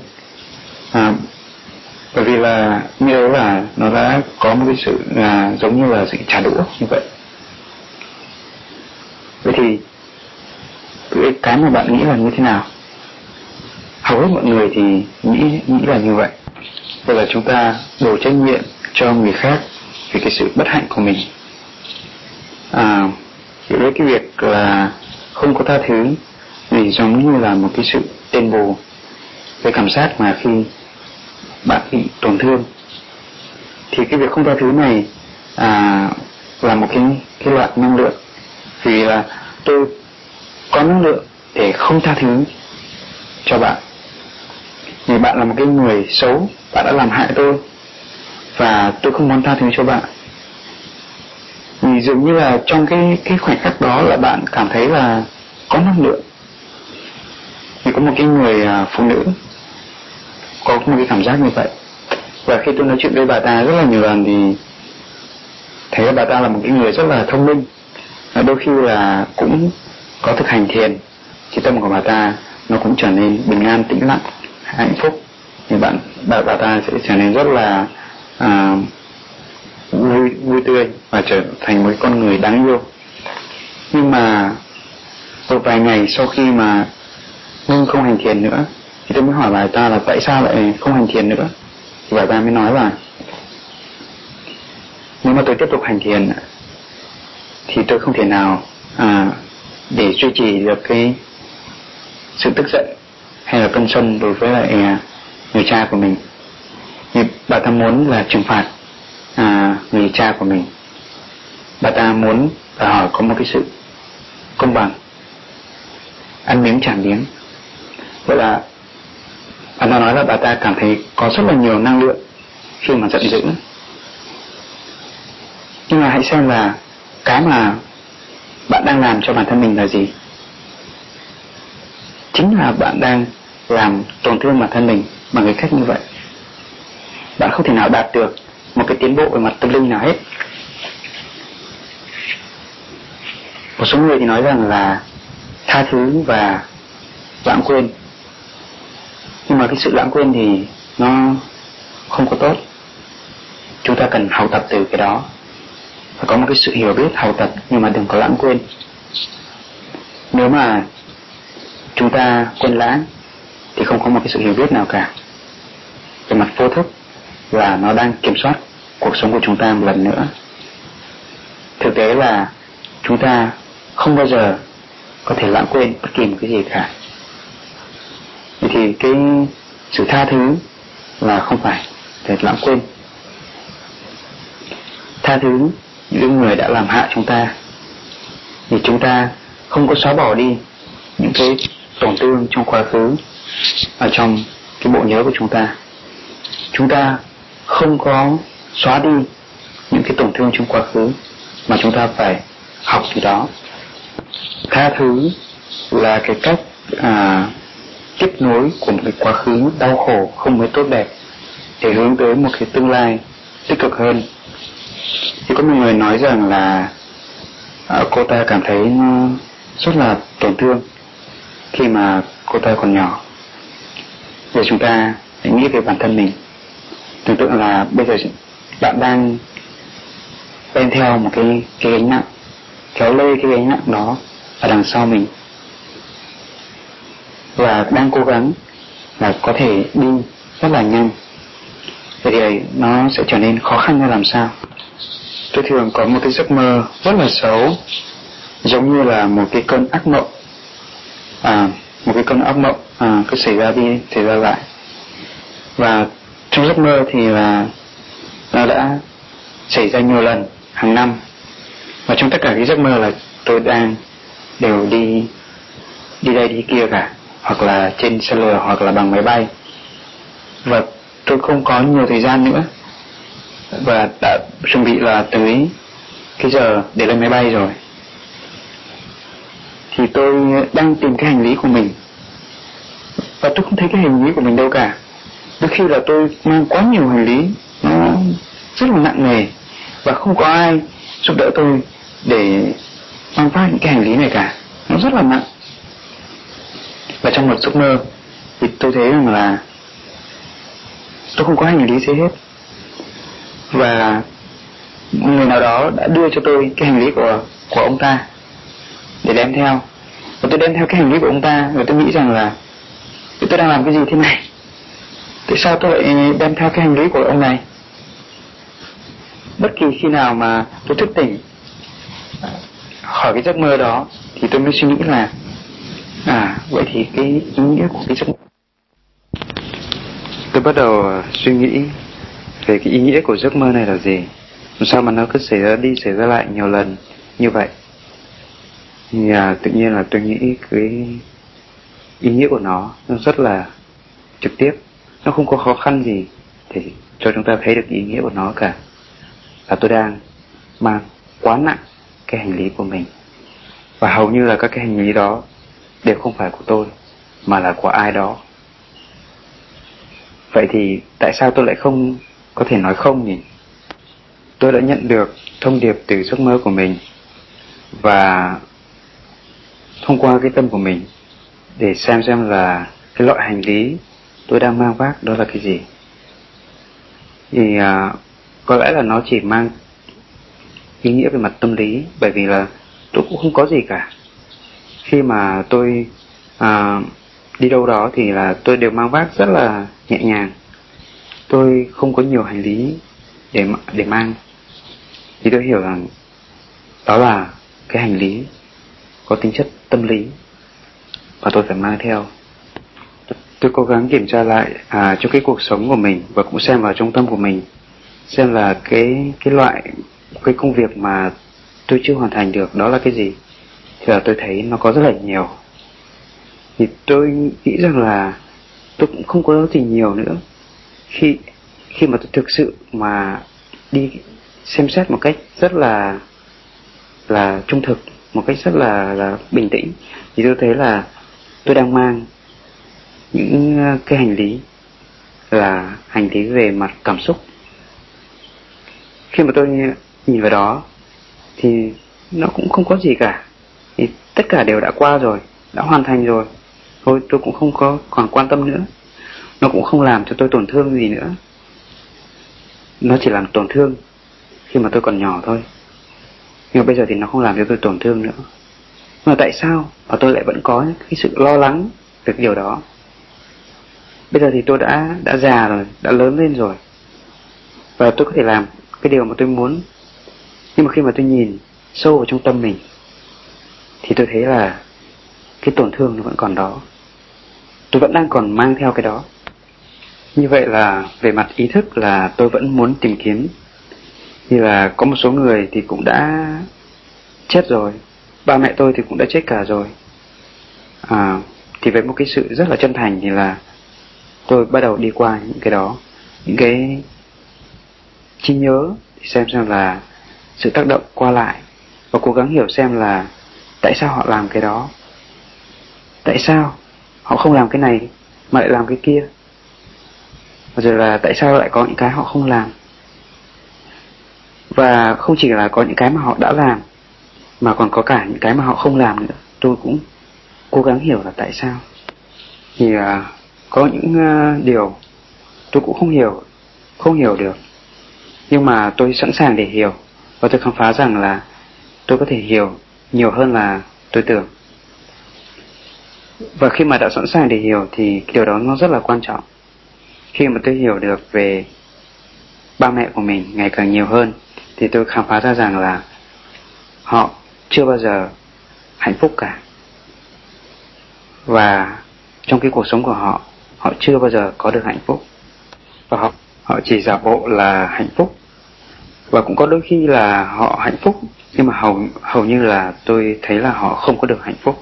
bởi vì là như đó là nó đã có một cái sự giống như là sự trả đũa như vậy. Vậy thì cái mà bạn nghĩ là như thế nào? Hầu hết mọi người thì nghĩ là như vậy. Vậy là chúng ta đổ trách nhiệm cho người khác về cái sự bất hạnh của mình. Với cái việc là không có tha thứ thì giống như là một cái sự đền bù cái cảm giác mà khi bạn bị tổn thương. Thì cái việc không tha thứ này là một cái loại năng lượng, vì là tôi có năng lượng để không tha thứ cho bạn. Vì bạn là một cái người xấu, bạn đã làm hại tôi, và tôi không muốn tha thứ cho bạn. Vì dường như là trong cái khoảnh khắc đó là bạn cảm thấy là có năng lượng. Vì có một cái người phụ nữ có một cái cảm giác như vậy. Và khi tôi nói chuyện với bà ta rất là nhiều lần thì thấy là bà ta là một cái người rất là thông minh, và đôi khi là cũng có thực hành thiền, thì tâm của bà ta nó cũng trở nên bình an, tĩnh lặng, hạnh phúc. Thì bà ta sẽ trở nên rất là vui tươi và trở thành một con người đáng yêu. Nhưng mà một vài ngày sau khi mà ngưng không hành thiền nữa thì tôi mới hỏi bà ta là tại sao lại không hành thiền nữa. Thì bà ta mới nói là nếu mà tôi tiếp tục hành thiền thì tôi không thể nào để duy trì được cái sự tức giận hay là cơn sân đối với lại người cha của mình. Thì bà ta muốn là trừng phạt người cha của mình. Bà ta muốn đòi hỏi có một cái sự công bằng, ăn miếng trả miếng. Vậy là bà ta nói là bà ta cảm thấy có rất là nhiều năng lượng khi mà giận dữ. Nhưng mà hãy xem là cái mà bạn đang làm cho bản thân mình là gì. Chính là bạn đang làm tổn thương bản thân mình bằng cái cách như vậy. Bạn không thể nào đạt được một cái tiến bộ về mặt tâm linh nào hết. Một số người thì nói rằng là tha thứ và lãng quên, nhưng mà cái sự lãng quên thì nó không có tốt. ta cần học tập từ cái đó, phải có một cái sự hiểu biết, học tập, nhưng mà đừng có lãng quên. Nếu mà chúng ta quên lãng thì không có một cái sự hiểu biết nào cả. Về mặt vô thức là nó đang kiểm soát cuộc sống của chúng ta một lần nữa. Thực tế là chúng ta không bao giờ có thể lãng quên bất kỳ một cái gì cả. Vậy thì cái sự tha thứ là không phải để lãng quên. Tha thứ những người đã làm hại chúng ta, thì chúng ta không có xóa bỏ đi những cái tổn thương trong quá khứ ở trong cái bộ nhớ của chúng ta. Chúng ta không có xóa đi những cái tổn thương trong quá khứ, mà chúng ta phải học từ đó. Tha thứ là cái cách tiếp nối của một cái quá khứ đau khổ không mấy tốt đẹp để hướng tới một cái tương lai tích cực hơn. Thì có một người nói rằng là cô ta cảm thấy rất là tổn thương khi mà cô ta còn nhỏ. Để chúng ta hãy nghĩ về bản thân mình. Tưởng tượng là bây giờ bạn đang đem theo một cái gánh nặng, kéo lê cái gánh nặng đó ở đằng sau mình, và đang cố gắng là có thể đi rất là nhanh. Vậy thì nó sẽ trở nên khó khăn ra làm sao? Tôi thường có một cái giấc mơ rất là xấu, giống như là một cái cơn ác mộng. Một cái cơn ác mộng cứ xảy ra đi xảy ra lại. Và trong giấc mơ thì là nó đã xảy ra nhiều lần hàng năm. Và trong tất cả cái giấc mơ là tôi đều đi đây đi kia cả, hoặc là trên xe lửa hoặc là bằng máy bay. Và tôi không có nhiều thời gian nữa, và đã chuẩn bị là tới cái giờ để lên máy bay rồi. Thì tôi đang tìm cái hành lý của mình, và tôi không thấy cái hành lý của mình đâu cả. Đôi khi là tôi mang quá nhiều hành lý, nó rất là nặng nề, và không có ai giúp đỡ tôi để mang vác những cái hành lý này cả. Nó rất là nặng. Và trong một giấc mơ thì tôi thấy rằng là tôi không có hành lý gì hết. Và người nào đó đã đưa cho tôi cái hành lý của ông ta để đem theo. Và tôi đem theo cái hành lý của ông ta, và tôi nghĩ rằng là tôi đang làm cái gì thế này? Tại sao tôi lại đem theo cái hành lý của ông này? Bất kỳ khi nào mà tôi thức tỉnh khỏi cái giấc mơ đó thì tôi mới suy nghĩ là vậy thì cái ý nghĩa của cái giấc mơ. Tôi bắt đầu suy nghĩ về cái ý nghĩa của giấc mơ này là gì. Làm sao mà nó cứ xảy ra đi xảy ra lại nhiều lần như vậy. Thì tự nhiên là tôi nghĩ cái ý nghĩa của nó rất là trực tiếp. Nó không có khó khăn gì để cho chúng ta thấy được ý nghĩa của nó cả. Là tôi đang mang quá nặng cái hành lý của mình, và hầu như là các cái hành lý đó đều không phải của tôi, mà là của ai đó. Vậy thì tại sao tôi lại không có thể nói không nhỉ? Tôi đã nhận được thông điệp từ giấc mơ của mình, và thông qua cái tâm của mình để xem là cái loại hành lý tôi đang mang vác đó là cái gì. Thì có lẽ là nó chỉ mang ý nghĩa về mặt tâm lý, bởi vì là tôi cũng không có gì cả. Khi mà tôi đi đâu đó thì là tôi đều mang vác rất là nhẹ nhàng. Tôi không có nhiều hành lý để mang. Thì tôi hiểu rằng đó là cái hành lý có tính chất tâm lý và tôi phải mang theo. Tôi cố gắng kiểm tra lại cho cái cuộc sống của mình, và cũng xem vào trong tâm của mình, xem là cái loại cái công việc mà tôi chưa hoàn thành được đó là cái gì. Thì là tôi thấy nó có rất là nhiều. Thì tôi nghĩ rằng là tôi cũng không có gì nhiều nữa. Khi mà tôi thực sự mà đi xem xét một cách rất là trung thực, một cách rất là bình tĩnh, thì tôi thấy là tôi đang mang những cái hành lý là hành lý về mặt cảm xúc. Khi mà tôi nhìn vào đó thì nó cũng không có gì cả, thì tất cả đều đã qua rồi, đã hoàn thành rồi. Thôi tôi cũng không còn quan tâm nữa, nó cũng không làm cho tôi tổn thương gì nữa. nó chỉ làm tổn thương khi mà tôi còn nhỏ thôi, nhưng mà bây giờ thì nó không làm cho tôi tổn thương nữa. Nhưng mà tại sao mà tôi lại vẫn có cái sự lo lắng về cái điều đó? Bây giờ thì tôi đã già rồi, đã lớn lên rồi, và tôi có thể làm cái điều mà tôi muốn. Nhưng mà khi mà tôi nhìn sâu vào trong tâm mình thì tôi thấy là cái tổn thương nó vẫn còn đó. Tôi vẫn đang còn mang theo cái đó. Như vậy là về mặt ý thức là tôi vẫn muốn tìm kiếm. Như là có một số người thì cũng đã chết rồi, ba mẹ tôi thì cũng đã chết cả rồi. Thì với một cái sự rất là chân thành thì là tôi bắt đầu đi qua những cái đó, những cái trí nhớ, thì xem là sự tác động qua lại, và cố gắng hiểu xem là tại sao họ làm cái đó, tại sao họ không làm cái này mà lại làm cái kia, rồi là tại sao lại có những cái họ không làm. Và không chỉ là có những cái mà họ đã làm, mà còn có cả những cái mà họ không làm nữa. Tôi cũng cố gắng hiểu là tại sao. Thì có những điều tôi cũng không hiểu được, nhưng mà tôi sẵn sàng để hiểu, và tôi khám phá rằng là tôi có thể hiểu nhiều hơn là tôi tưởng. Và khi mà đã sẵn sàng để hiểu thì cái điều đó nó rất là quan trọng. Khi mà tôi hiểu được về ba mẹ của mình ngày càng nhiều hơn thì tôi khám phá ra rằng là họ chưa bao giờ hạnh phúc cả. Và trong cái cuộc sống của họ, họ chưa bao giờ có được hạnh phúc. Và họ chỉ giả bộ là hạnh phúc. Và cũng có đôi khi là họ hạnh phúc, nhưng mà hầu như là tôi thấy là họ không có được hạnh phúc.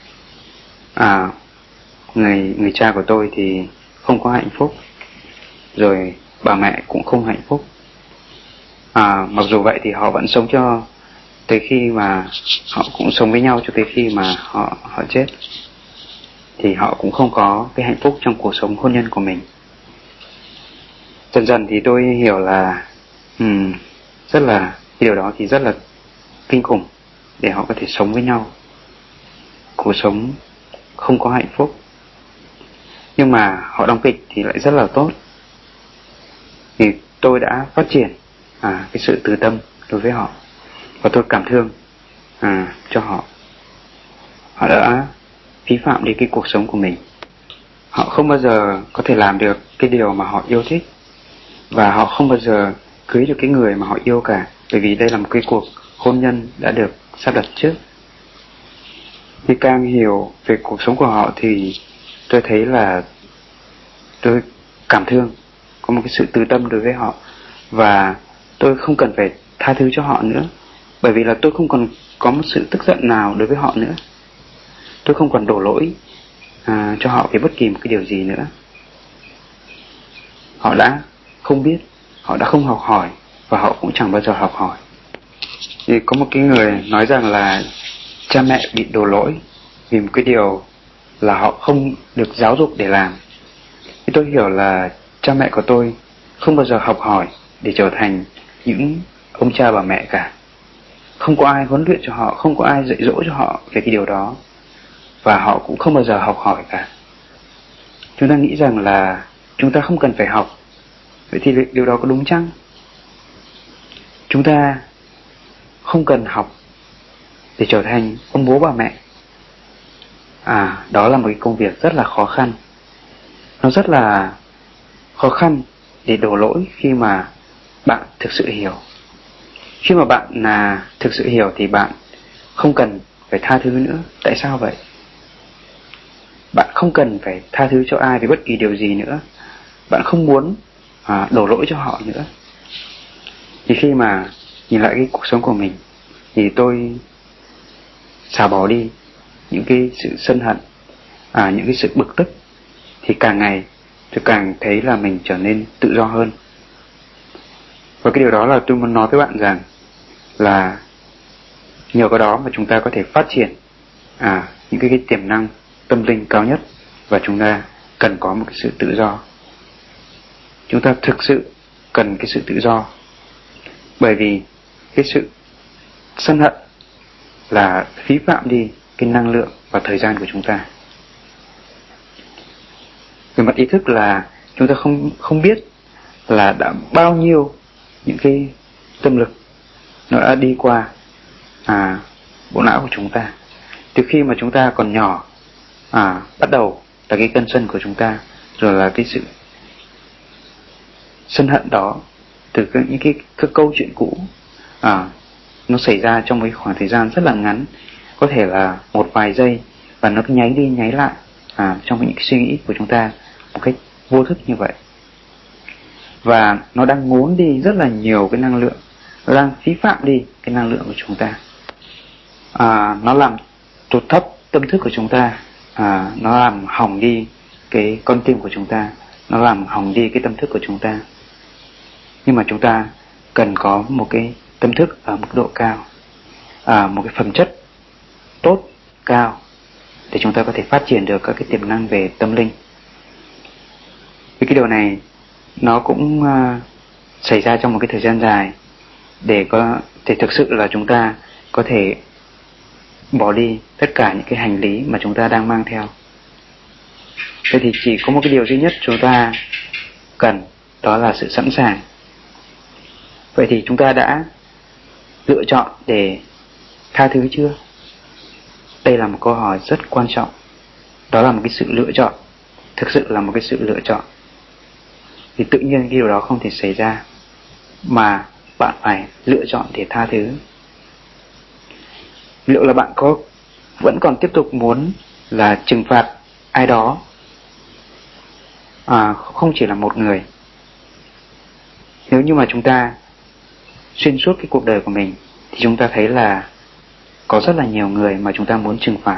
Người cha của tôi thì không có hạnh phúc, rồi bà mẹ cũng không hạnh phúc. Mặc dù vậy thì họ vẫn sống cho tới khi mà họ cũng sống với nhau cho tới khi mà họ chết, thì họ cũng không có cái hạnh phúc trong cuộc sống hôn nhân của mình. Dần dần thì tôi hiểu là rất là điều đó thì rất là kinh khủng để họ có thể sống với nhau, cuộc sống không có hạnh phúc, nhưng mà họ đóng kịch thì lại rất là tốt. Thì tôi đã phát triển cái sự từ tâm đối với họ, và tôi cảm thương cho họ. Họ đã phí phạm đi cái cuộc sống của mình. Họ không bao giờ có thể làm được cái điều mà họ yêu thích, và họ không bao giờ cưới được cái người mà họ yêu cả, bởi vì đây là một cái cuộc hôn nhân đã được sắp đặt trước. Khi càng hiểu về cuộc sống của họ thì tôi thấy là tôi cảm thương, có một cái sự từ tâm đối với họ, và tôi không cần phải tha thứ cho họ nữa, bởi vì là tôi không còn có một sự tức giận nào đối với họ nữa. Tôi không còn đổ lỗi cho họ về bất kỳ một cái điều gì nữa. Họ đã không biết, họ đã không học hỏi, và họ cũng chẳng bao giờ học hỏi. Thì có một cái người nói rằng là cha mẹ bị đổ lỗi vì một cái điều là họ không được giáo dục để làm. Thì tôi hiểu là cha mẹ của tôi không bao giờ học hỏi để trở thành những ông cha bà mẹ cả. Không có ai huấn luyện cho họ, không có ai dạy dỗ cho họ về cái điều đó, và họ cũng không bao giờ học hỏi cả. Chúng ta nghĩ rằng là chúng ta không cần phải học. Vậy thì điều đó có đúng chăng? Chúng ta không cần học để trở thành ông bố bà mẹ. Đó là một cái công việc rất là khó khăn. Nó rất là khó khăn để đổ lỗi khi mà bạn thực sự hiểu. Khi mà bạn thực sự hiểu thì bạn không cần phải tha thứ nữa. Tại sao vậy? Bạn không cần phải tha thứ cho ai vì bất kỳ điều gì nữa. Bạn không muốn đổ lỗi cho họ nữa. Thì khi mà nhìn lại cái cuộc sống của mình thì tôi xả bỏ đi những cái sự sân hận, những cái sự bực tức. Thì càng ngày tôi càng thấy là mình trở nên tự do hơn. Và cái điều đó là tôi muốn nói với bạn rằng là nhờ cái đó mà chúng ta có thể phát triển những cái tiềm năng tâm linh cao nhất, và chúng ta cần có một cái sự tự do. Chúng ta thực sự cần cái sự tự do, bởi vì cái sự sân hận là phí phạm đi cái năng lượng và thời gian của chúng ta. Về mặt ý thức là chúng ta không biết là đã bao nhiêu những cái tâm lực nó đã đi qua bộ não của chúng ta từ khi mà chúng ta còn nhỏ. Bắt đầu là cái cơn sân của chúng ta, rồi là cái sự sân hận đó từ những cái câu chuyện cũ, nó xảy ra trong một khoảng thời gian rất là ngắn, có thể là một vài giây, và nó nháy đi nháy lại trong những cái suy nghĩ của chúng ta một cách vô thức như vậy. Và nó đang ngốn đi rất là nhiều cái năng lượng, nó đang phí phạm đi cái năng lượng của chúng ta. Nó làm tụt thấp tâm thức của chúng ta, nó làm hỏng đi cái con tim của chúng ta, nó làm hỏng đi cái tâm thức của chúng ta. Nhưng mà chúng ta cần có một cái tâm thức ở mức độ cao, một cái phẩm chất tốt, cao, để chúng ta có thể phát triển được các cái tiềm năng về tâm linh. Vì cái điều này nó cũng xảy ra trong một cái thời gian dài, để thực sự là chúng ta có thể bỏ đi tất cả những cái hành lý mà chúng ta đang mang theo. Thế thì chỉ có một cái điều duy nhất chúng ta cần, đó là sự sẵn sàng. Vậy thì chúng ta đã lựa chọn để tha thứ chưa? Đây là một câu hỏi rất quan trọng. Đó là một cái sự lựa chọn, thực sự là một cái sự lựa chọn. Thì tự nhiên cái điều đó không thể xảy ra, mà bạn phải lựa chọn để tha thứ. Liệu là bạn vẫn còn tiếp tục muốn là trừng phạt ai đó, không chỉ là một người? Nếu như mà chúng ta xuyên suốt cái cuộc đời của mình, thì chúng ta thấy là có rất là nhiều người mà chúng ta muốn trừng phạt.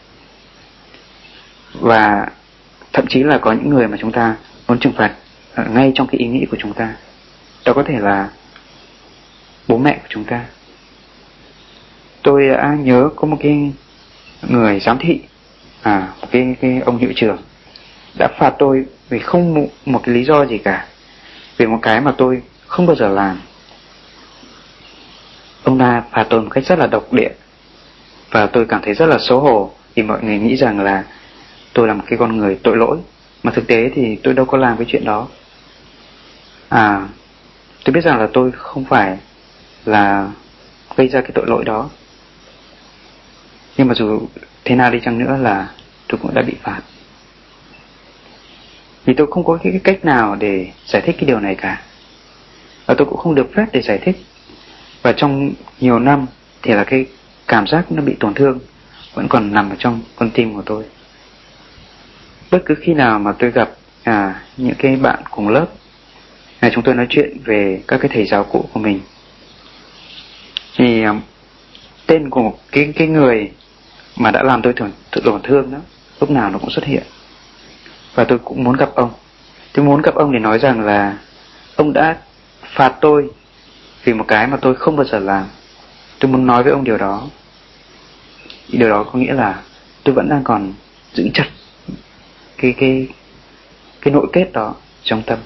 Và thậm chí là có những người mà chúng ta muốn trừng phạt ngay trong cái ý nghĩ của chúng ta. Đó có thể là bố mẹ của chúng ta. Tôi đã nhớ có một cái người giám thị, một cái ông hiệu trưởng đã phạt tôi vì không một cái lý do gì cả, về một cái mà tôi không bao giờ làm. Ông ta phạt tôi một cách rất là độc địa, và tôi cảm thấy rất là xấu hổ, vì mọi người nghĩ rằng là tôi là một cái con người tội lỗi, mà thực tế thì tôi đâu có làm cái chuyện đó. Tôi biết rằng là tôi không phải là gây ra cái tội lỗi đó, nhưng mà dù thế nào đi chăng nữa là tôi cũng đã bị phạt. Vì tôi không có cái cách nào để giải thích cái điều này cả, và tôi cũng không được phép để giải thích. Và trong nhiều năm thì là cái cảm giác nó bị tổn thương vẫn còn nằm ở trong con tim của tôi. Bất cứ khi nào mà tôi gặp những cái bạn cùng lớp, chúng tôi nói chuyện về các cái thầy giáo cũ của mình, thì tên của một cái người mà đã làm tôi tổn thương đó, lúc nào nó cũng xuất hiện. Và tôi cũng muốn gặp ông. Tôi muốn gặp ông để nói rằng là ông đã phạt tôi vì một cái mà tôi không bao giờ làm. Tôi muốn nói với ông điều đó. Điều đó có nghĩa là tôi vẫn đang còn giữ chặt cái nội kết đó trong tâm.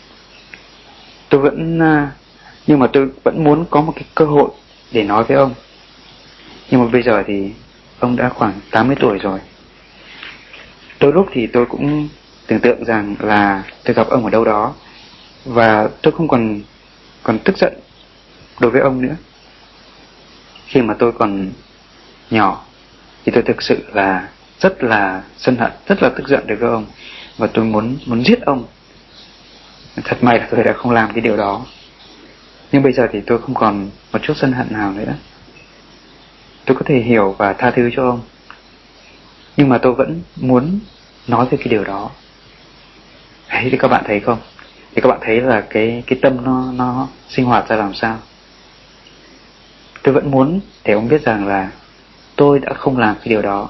Nhưng mà tôi vẫn muốn có một cái cơ hội để nói với ông. Nhưng mà bây giờ thì ông đã khoảng 80 tuổi rồi. Đôi lúc thì tôi cũng tưởng tượng rằng là tôi gặp ông ở đâu đó, và tôi không còn tức giận đối với ông nữa. Khi mà tôi còn nhỏ thì tôi thực sự là rất là sân hận, rất là tức giận đối với ông, và tôi muốn giết ông. Thật may là tôi đã không làm cái điều đó. Nhưng bây giờ thì tôi không còn một chút sân hận nào nữa. Tôi có thể hiểu và tha thứ cho ông, nhưng mà tôi vẫn muốn nói về cái điều đó. Đấy, thì các bạn thấy không? Thì các bạn thấy là cái tâm nó sinh hoạt ra làm sao. Tôi vẫn muốn để ông biết rằng là tôi đã không làm cái điều đó.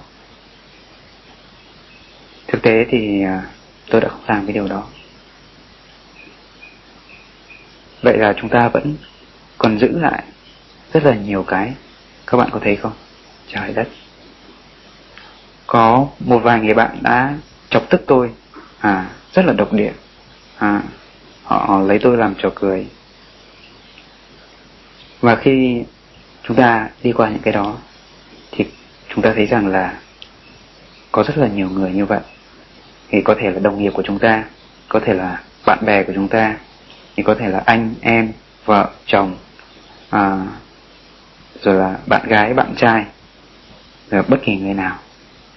Thực tế thì tôi đã không làm cái điều đó. Vậy là chúng ta vẫn còn giữ lại rất là nhiều cái. Các bạn có thấy không? Trời đất. Có một vài người bạn đã chọc tức tôi rất là độc địa. Họ lấy tôi làm trò cười. Và khi chúng ta đi qua những cái đó thì chúng ta thấy rằng là có rất là nhiều người như vậy. Thì có thể là đồng nghiệp của chúng ta, có thể là bạn bè của chúng ta, thì có thể là anh, em, vợ, chồng, rồi là bạn gái, bạn trai, rồi bất kỳ người nào.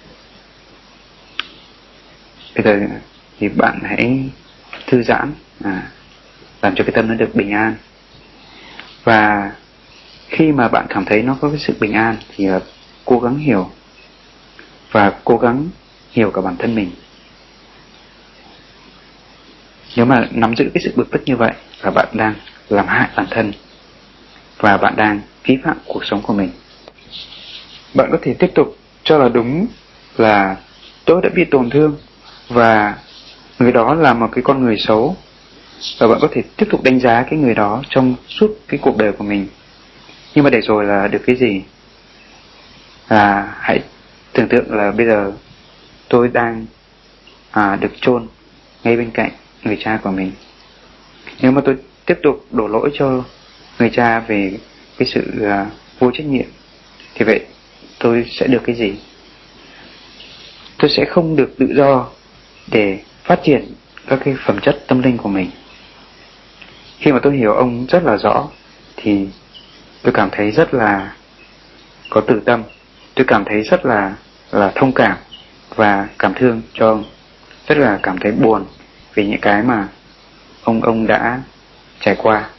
Bây giờ thì bạn hãy thư giãn, làm cho cái tâm nó được bình an. Và khi mà bạn cảm thấy nó có cái sự bình an thì cố gắng hiểu, và cố gắng hiểu cả bản thân mình. Nếu mà nắm giữ cái sự bực tức như vậy là bạn đang làm hại bản thân, và bạn đang vi phạm cuộc sống của mình. Bạn có thể tiếp tục cho là đúng là tôi đã bị tổn thương và người đó là một cái con người xấu, và bạn có thể tiếp tục đánh giá cái người đó trong suốt cái cuộc đời của mình. Nhưng mà để rồi là được cái gì? Hãy tưởng tượng là bây giờ tôi đang được chôn ngay bên cạnh người cha của mình. Nếu mà tôi tiếp tục đổ lỗi cho người cha về cái sự vô trách nhiệm, thì vậy tôi sẽ được cái gì? Tôi sẽ không được tự do để phát triển các cái phẩm chất tâm linh của mình. Khi mà tôi hiểu ông rất là rõ thì tôi cảm thấy rất là có từ tâm. Tôi cảm thấy rất là thông cảm và cảm thương cho ông. Rất là cảm thấy buồn vì những cái mà ông đã trải qua.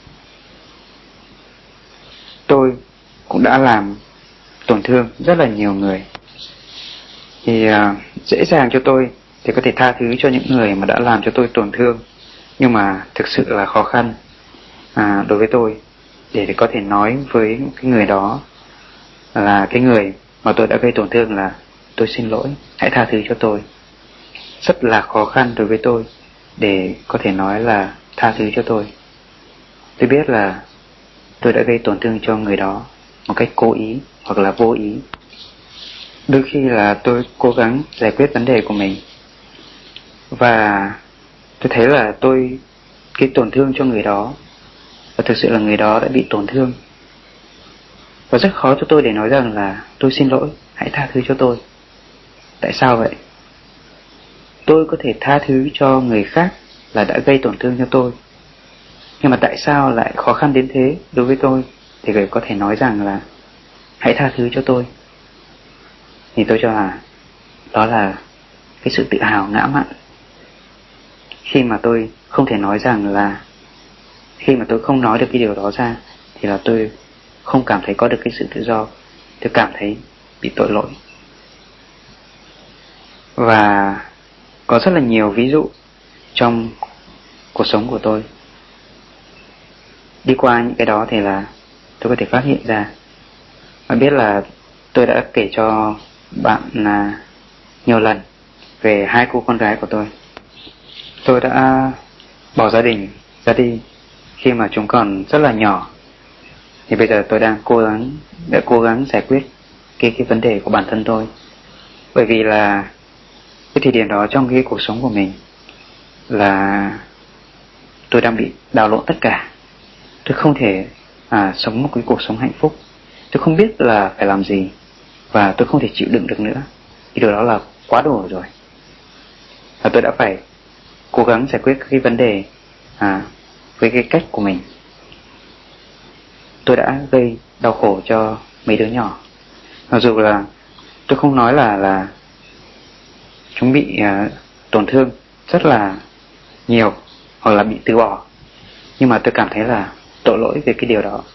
Tôi cũng đã làm tổn thương rất là nhiều người. Thì dễ dàng cho tôi thì có thể tha thứ cho những người mà đã làm cho tôi tổn thương. Nhưng mà thực sự là khó khăn đối với tôi để có thể nói với cái người đó, là cái người mà tôi đã gây tổn thương, là tôi xin lỗi, hãy tha thứ cho tôi. Rất là khó khăn đối với tôi để có thể nói là tha thứ cho tôi. Tôi biết là tôi đã gây tổn thương cho người đó một cách cố ý hoặc là vô ý. Đôi khi là tôi cố gắng giải quyết vấn đề của mình, và tôi thấy là tôi gây tổn thương cho người đó, và thực sự là người đó đã bị tổn thương. Và rất khó cho tôi để nói rằng là tôi xin lỗi, hãy tha thứ cho tôi. Tại sao vậy? Tôi có thể tha thứ cho người khác là đã gây tổn thương cho tôi, nhưng mà tại sao lại khó khăn đến thế đối với tôi thì có thể nói rằng là hãy tha thứ cho tôi? Thì tôi cho là đó là cái sự tự hào ngã mạn. Khi mà tôi không thể nói rằng là, khi mà tôi không nói được cái điều đó ra thì là tôi không cảm thấy có được cái sự tự do. Tôi cảm thấy bị tội lỗi. Và có rất là nhiều ví dụ trong cuộc sống của tôi. Đi qua những cái đó thì là tôi có thể phát hiện ra. Bạn biết là tôi đã kể cho bạn là nhiều lần về hai cô con gái của tôi. Tôi đã bỏ gia đình ra đi khi mà chúng còn rất là nhỏ. Thì bây giờ tôi đang cố gắng giải quyết cái vấn đề của bản thân tôi. Bởi vì là cái thời điểm đó trong cái cuộc sống của mình là tôi đang bị đảo lộn tất cả. Tôi không thể sống một cái cuộc sống hạnh phúc. Tôi không biết là phải làm gì, và tôi không thể chịu đựng được nữa. Cái điều đó là quá đủ rồi. Và tôi đã phải cố gắng giải quyết cái vấn đề với cái cách của mình. Tôi đã gây đau khổ cho mấy đứa nhỏ. Mặc dù là tôi không nói là chúng bị tổn thương rất là nhiều hoặc là bị từ bỏ, nhưng mà tôi cảm thấy là tội lỗi về cái điều đó.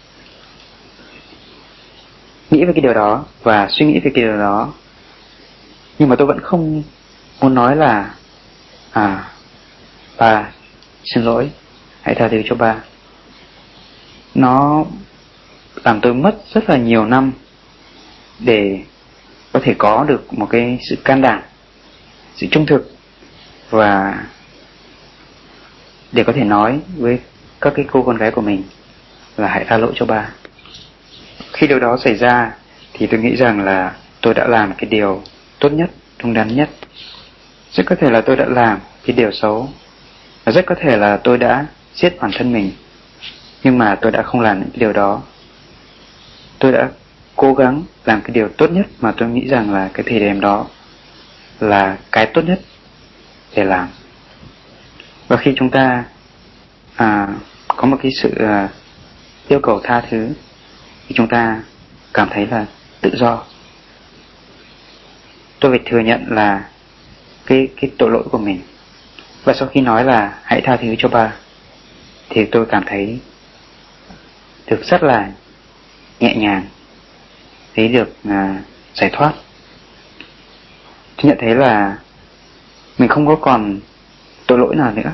Nghĩ về cái điều đó và suy nghĩ về cái điều đó, nhưng mà tôi vẫn không muốn nói là ba xin lỗi, hãy tha thứ cho ba. Nó làm tôi mất rất là nhiều năm để có thể có được một cái sự can đảm, sự trung thực, và để có thể nói với các cái cô con gái của mình là hãy tha lỗi cho ba. Khi điều đó xảy ra thì tôi nghĩ rằng là tôi đã làm cái điều tốt nhất, đúng đắn nhất. Rất có thể là tôi đã làm cái điều xấu, và rất có thể là tôi đã giết bản thân mình, nhưng mà tôi đã không làm những cái điều đó. Tôi đã cố gắng làm cái điều tốt nhất mà tôi nghĩ rằng là cái thời điểm đó là cái tốt nhất để làm. Và khi chúng ta có một cái sự yêu cầu tha thứ thì chúng ta cảm thấy là tự do. Tôi phải thừa nhận là cái tội lỗi của mình. Và sau khi nói là hãy tha thứ cho ba, thì tôi cảm thấy được rất là nhẹ nhàng, thấy được giải thoát. Tôi nhận thấy là mình không có còn tội lỗi nào nữa.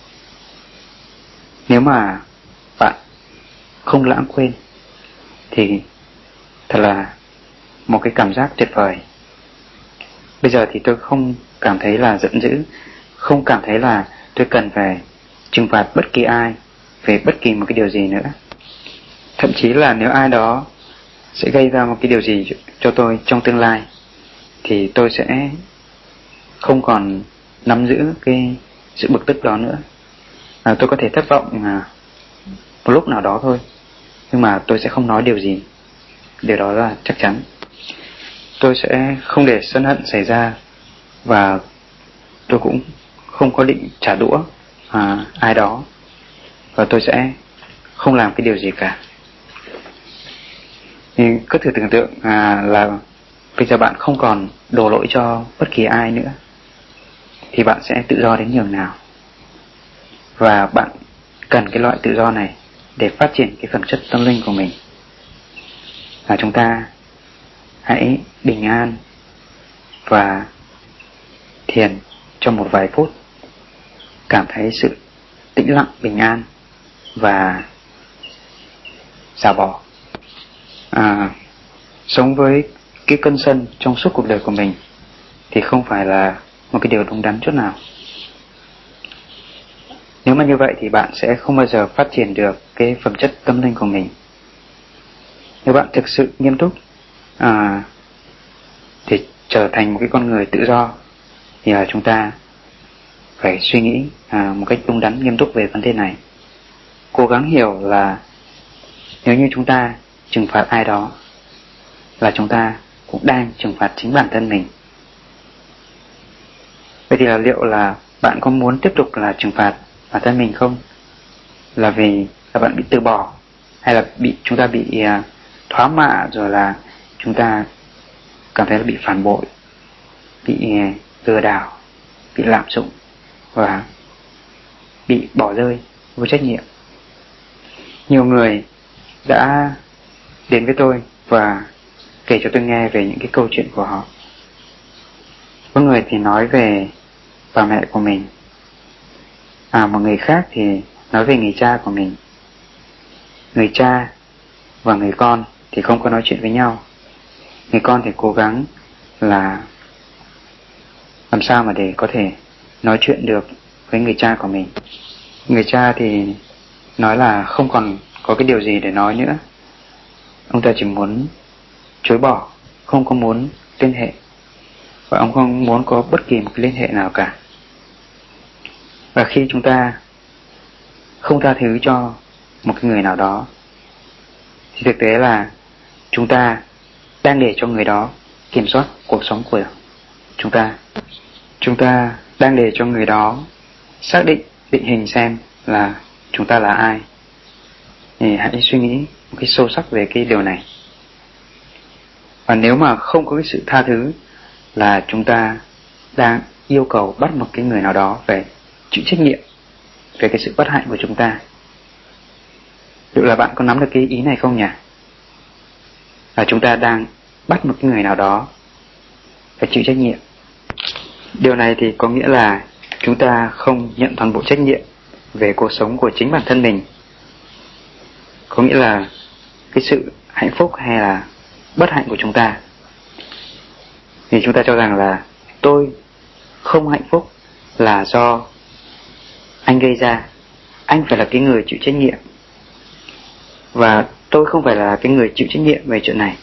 Nếu mà bạn không lãng quên thì thật là một cái cảm giác tuyệt vời. Bây giờ thì tôi không cảm thấy là giận dữ, không cảm thấy là tôi cần phải trừng phạt bất kỳ ai về bất kỳ một cái điều gì nữa. Thậm chí là nếu ai đó sẽ gây ra một cái điều gì cho tôi trong tương lai, thì tôi sẽ không còn nắm giữ cái sự bực tức đó nữa. Tôi có thể thất vọng một lúc nào đó thôi, nhưng mà tôi sẽ không nói điều gì. Điều đó là chắc chắn. Tôi sẽ không để sân hận xảy ra, và tôi cũng không có định trả đũa ai đó, và tôi sẽ không làm cái điều gì cả. Thì cứ thử tưởng tượng là bây giờ bạn không còn đổ lỗi cho bất kỳ ai nữa, thì bạn sẽ tự do đến nhường nào. Và bạn cần cái loại tự do này để phát triển cái phẩm chất tâm linh của mình. Chúng ta hãy bình an và thiền trong một vài phút, cảm thấy sự tĩnh lặng, bình an và xả bỏ. Sống với cái cơn sân trong suốt cuộc đời của mình thì không phải là một cái điều đúng đắn chút nào. Nếu mà như vậy thì bạn sẽ không bao giờ phát triển được cái phẩm chất tâm linh của mình. Nếu bạn thực sự nghiêm túc để trở thành một cái con người tự do, thì chúng ta phải suy nghĩ một cách đúng đắn, nghiêm túc về vấn đề này. Cố gắng hiểu là nếu như chúng ta trừng phạt ai đó, là chúng ta cũng đang trừng phạt chính bản thân mình. Vậy thì liệu là bạn có muốn tiếp tục là trừng phạt bản thân mình không? Là vì là bạn bị từ bỏ, hay là chúng ta bị thoá mạ, rồi là chúng ta cảm thấy là bị phản bội, bị lừa đảo, bị lạm dụng và bị bỏ rơi vô trách nhiệm. Nhiều người đã đến với tôi và kể cho tôi nghe về những cái câu chuyện của họ. Có người thì nói về bà mẹ của mình, một người khác thì nói về người cha của mình. Người cha và người con thì không có nói chuyện với nhau. Người con thì cố gắng là làm sao mà để có thể nói chuyện được với người cha của mình. Người cha thì nói là không còn có cái điều gì để nói nữa. Ông ta chỉ muốn chối bỏ, không có muốn liên hệ, và ông không muốn có bất kỳ một cái liên hệ nào cả. Và khi chúng ta không tha thứ cho một cái người nào đó, thì thực tế là chúng ta đang để cho người đó kiểm soát cuộc sống của chúng ta. Chúng ta đang để cho người đó xác định, định hình xem là chúng ta là ai. Thì hãy suy nghĩ một cái sâu sắc về cái điều này. Và nếu mà không có cái sự tha thứ, là chúng ta đang yêu cầu bắt một cái người nào đó phải chịu trách nhiệm về cái sự bất hạnh của chúng ta. Liệu là bạn có nắm được cái ý này không nhỉ? Là chúng ta đang bắt một cái người nào đó phải chịu trách nhiệm. Điều này thì có nghĩa là chúng ta không nhận toàn bộ trách nhiệm về cuộc sống của chính bản thân mình. Có nghĩa là cái sự hạnh phúc hay là bất hạnh của chúng ta, thì chúng ta cho rằng là tôi không hạnh phúc là do anh gây ra, anh phải là cái người chịu trách nhiệm, và tôi không phải là cái người chịu trách nhiệm về chuyện này.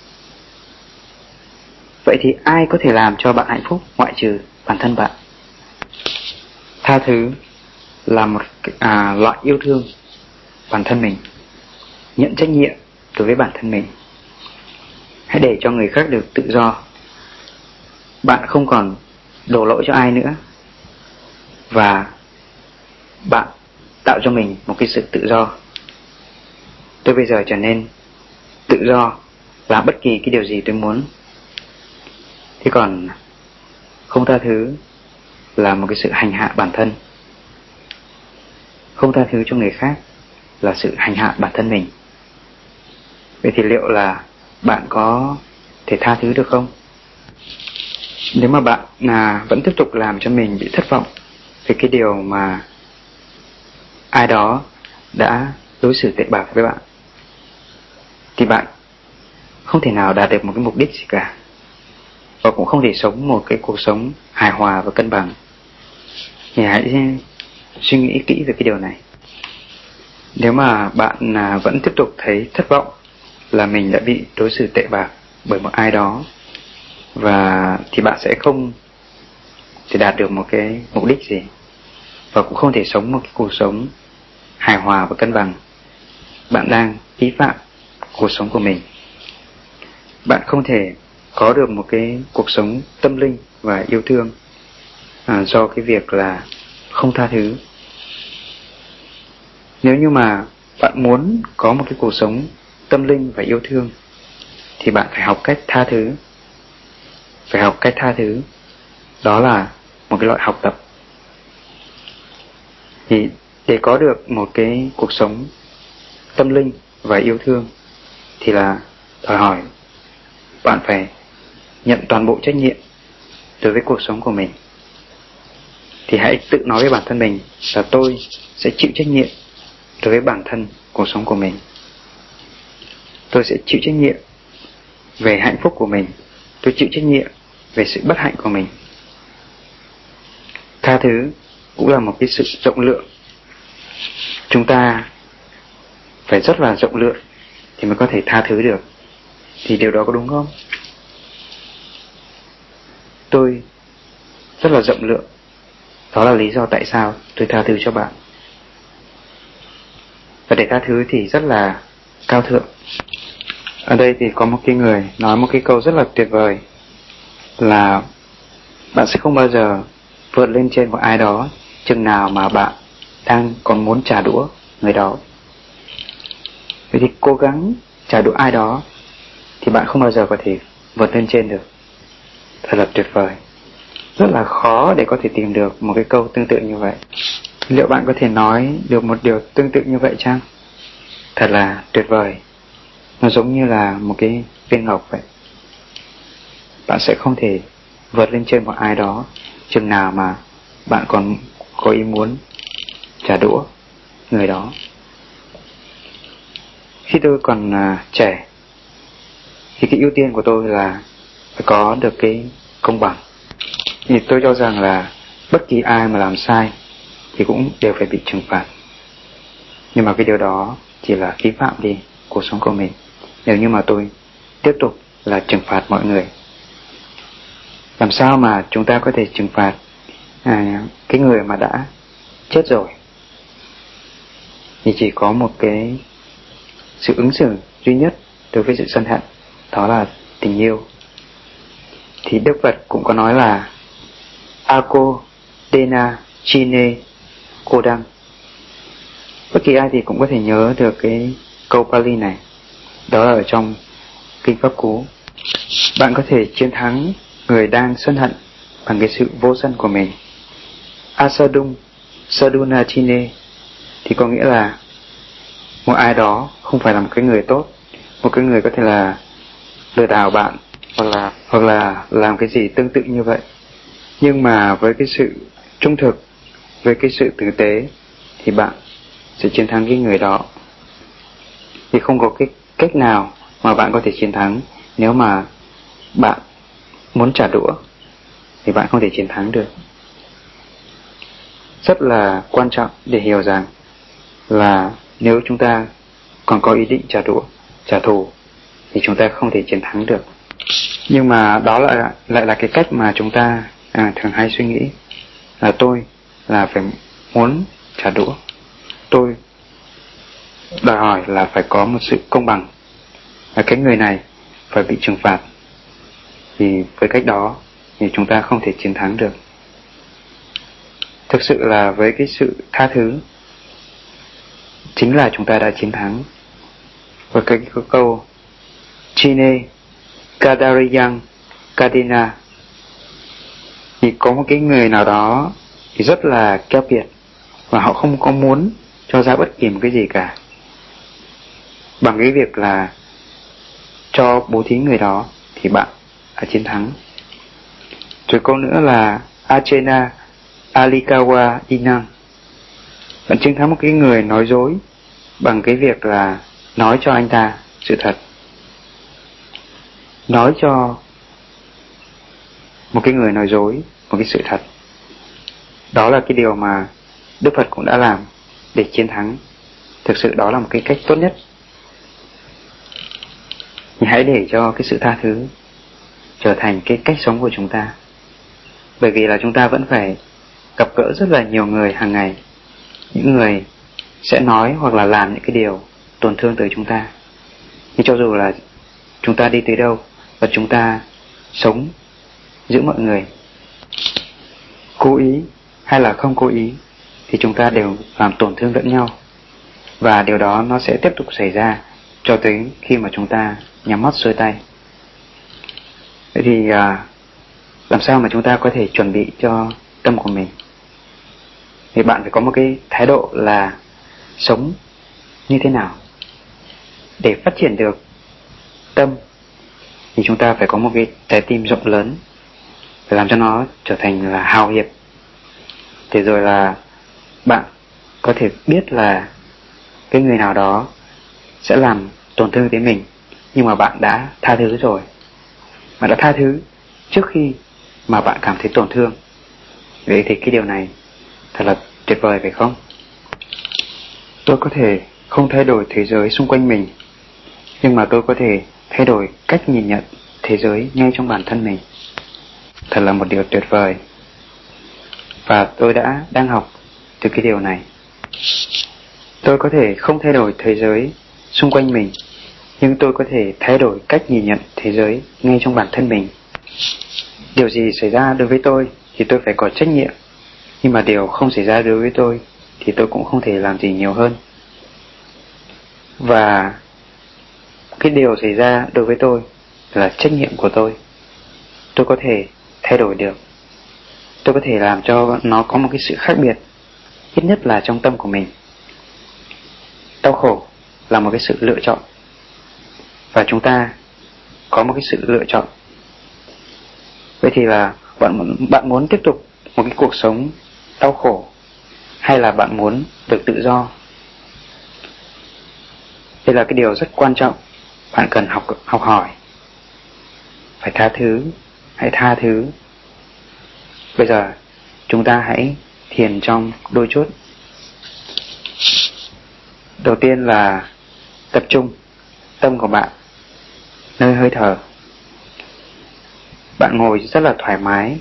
Vậy thì ai có thể làm cho bạn hạnh phúc ngoại trừ bản thân bạn? Tha thứ là một loại yêu thương bản thân mình, nhận trách nhiệm đối với bản thân mình. Hãy để cho người khác được tự do. Bạn không còn đổ lỗi cho ai nữa, và bạn tạo cho mình một cái sự tự do. Tôi bây giờ trở nên tự do làm bất kỳ cái điều gì tôi muốn. Thế còn không tha thứ là một cái sự hành hạ bản thân. Không tha thứ cho người khác là sự hành hạ bản thân mình. Vậy thì liệu là bạn có thể tha thứ được không? Nếu mà bạn vẫn tiếp tục làm cho mình bị thất vọng về cái điều mà ai đó đã đối xử tệ bạc với bạn, thì bạn không thể nào đạt được một cái mục đích gì cả, và cũng không thể sống một cái cuộc sống hài hòa và cân bằng. Thì hãy suy nghĩ kỹ về cái điều này. Nếu mà bạn vẫn tiếp tục thấy thất vọng là mình đã bị đối xử tệ bạc bởi một ai đó, và thì bạn sẽ không thể đạt được một cái mục đích gì, và cũng không thể sống một cái cuộc sống hài hòa và cân bằng. Bạn đang vi phạm cuộc sống của mình. Bạn không thể có được một cái cuộc sống tâm linh và yêu thương do cái việc là không tha thứ. Nếu như mà bạn muốn có một cái cuộc sống tâm linh và yêu thương thì bạn phải học cách tha thứ. Phải học cách tha thứ. Đó là một cái loại học tập. Thì để có được một cái cuộc sống tâm linh và yêu thương thì là đòi hỏi bạn phải nhận toàn bộ trách nhiệm đối với cuộc sống của mình. Thì hãy tự nói với bản thân mình là tôi sẽ chịu trách nhiệm đối với bản thân cuộc sống của mình. Tôi sẽ chịu trách nhiệm về hạnh phúc của mình. Tôi chịu trách nhiệm về sự bất hạnh của mình. Tha thứ cũng là một cái sự rộng lượng. Chúng ta phải rất là rộng lượng thì mới có thể tha thứ được. Thì điều đó có đúng không? Tôi rất là rộng lượng. Đó là lý do tại sao tôi tha thứ cho bạn. Và để tha thứ thì rất là cao thượng. Ở đây thì có một cái người nói một cái câu rất là tuyệt vời, là bạn sẽ không bao giờ vượt lên trên một ai đó chừng nào mà bạn đang còn muốn trả đũa người đó. Vậy thì cố gắng trả đũa ai đó thì bạn không bao giờ có thể vượt lên trên được. Thật là tuyệt vời. Rất là khó để có thể tìm được một cái câu tương tự như vậy. Liệu bạn có thể nói được một điều tương tự như vậy chăng? Thật là tuyệt vời. Nó giống như là một cái viên ngọc vậy. Bạn sẽ không thể vượt lên trên một ai đó chừng nào mà bạn còn có ý muốn trả đũa người đó. Khi tôi còn trẻ thì cái ưu tiên của tôi là phải có được cái công bằng. Thì tôi cho rằng là bất kỳ ai mà làm sai thì cũng đều phải bị trừng phạt. Nhưng mà cái điều đó chỉ là vi phạm đi cuộc sống của mình. Nếu như mà tôi tiếp tục là trừng phạt mọi người, làm sao mà chúng ta có thể trừng phạt cái người mà đã chết rồi? Thì chỉ có một cái sự ứng xử duy nhất đối với sự sân hận, đó là tình yêu. Thì Đức Phật cũng có nói là Ako Dena Chine Kodang. Bất kỳ ai thì cũng có thể nhớ được cái câu Pali này. Đó là ở trong Kinh Pháp Cú. Bạn có thể chiến thắng người đang sân hận bằng cái sự vô sân của mình. Asadung Saduna Chine thì có nghĩa là một ai đó không phải là một cái người tốt, một cái người có thể là lừa đảo bạn hoặc là làm cái gì tương tự như vậy, nhưng mà với cái sự trung thực, với cái sự tử tế thì bạn sẽ chiến thắng cái người đó. Thì không có cái cách nào mà bạn có thể chiến thắng nếu mà bạn muốn trả đũa thì bạn không thể chiến thắng được. Rất là quan trọng để hiểu rằng là nếu chúng ta còn có ý định trả đũa, trả thù thì chúng ta không thể chiến thắng được. Nhưng mà đó lại là cái cách mà chúng ta thường hay suy nghĩ, là tôi là phải muốn trả đũa, tôi đòi hỏi là phải có một sự công bằng, và cái người này phải bị trừng phạt. Thì với cách đó thì chúng ta không thể chiến thắng được. Thực sự là với cái sự tha thứ chính là chúng ta đã chiến thắng. Và cái câu Chine Kadariyang Kadena, thì có một cái người nào đó thì rất là keo kiệt và họ không có muốn cho ra bất kỳ một cái gì cả, bằng cái việc là cho bố thí người đó thì bạn đã chiến thắng. Rồi câu nữa là Achena Alikawa Inang, bạn chiến thắng một cái người nói dối bằng cái việc là nói cho anh ta sự thật. Nói cho một cái người nói dối một cái sự thật, đó là cái điều mà Đức Phật cũng đã làm để chiến thắng. Thực sự đó là một cái cách tốt nhất. Hãy để cho cái sự tha thứ trở thành cái cách sống của chúng ta. Bởi vì là chúng ta vẫn phải gặp gỡ rất là nhiều người hàng ngày, những người sẽ nói hoặc là làm những cái điều tổn thương tới chúng ta. Nhưng cho dù là chúng ta đi tới đâu và chúng ta sống giữa mọi người, cố ý hay là không cố ý, thì chúng ta đều làm tổn thương lẫn nhau. Và điều đó nó sẽ tiếp tục xảy ra cho tới khi mà chúng ta nhắm mắt xuôi tay. Vậy thì làm sao mà chúng ta có thể chuẩn bị cho tâm của mình? Thì bạn phải có một cái thái độ là sống như thế nào. Để phát triển được tâm thì chúng ta phải có một cái trái tim rộng lớn, phải làm cho nó trở thành là hào hiệp. Thế rồi là bạn có thể biết là cái người nào đó sẽ làm tổn thương đến mình, nhưng mà bạn đã tha thứ rồi. Bạn đã tha thứ trước khi mà bạn cảm thấy tổn thương. Vậy thì cái điều này thật là tuyệt vời phải không? Tôi có thể không thay đổi thế giới xung quanh mình, nhưng mà tôi có thể thay đổi cách nhìn nhận thế giới ngay trong bản thân mình. Thật là một điều tuyệt vời. Và tôi đang học từ cái điều này. Tôi có thể không thay đổi thế giới xung quanh mình, nhưng tôi có thể thay đổi cách nhìn nhận thế giới ngay trong bản thân mình. Điều gì xảy ra đối với tôi thì tôi phải có trách nhiệm, nhưng mà điều không xảy ra đối với tôi thì tôi cũng không thể làm gì nhiều hơn. Và cái điều xảy ra đối với tôi là trách nhiệm của tôi. Tôi có thể thay đổi được. Tôi có thể làm cho nó có một cái sự khác biệt, ít nhất là trong tâm của mình. Đau khổ là một cái sự lựa chọn, và chúng ta có một cái sự lựa chọn. Vậy thì là bạn muốn tiếp tục một cái cuộc sống đau khổ, hay là bạn muốn được tự do? Đây là cái điều rất quan trọng. Bạn cần học hỏi. Phải tha thứ. Hãy tha thứ. Bây giờ chúng ta hãy thiền trong đôi chút. Đầu tiên là tập trung tâm của bạn nơi hơi thở. Bạn ngồi rất là thoải mái,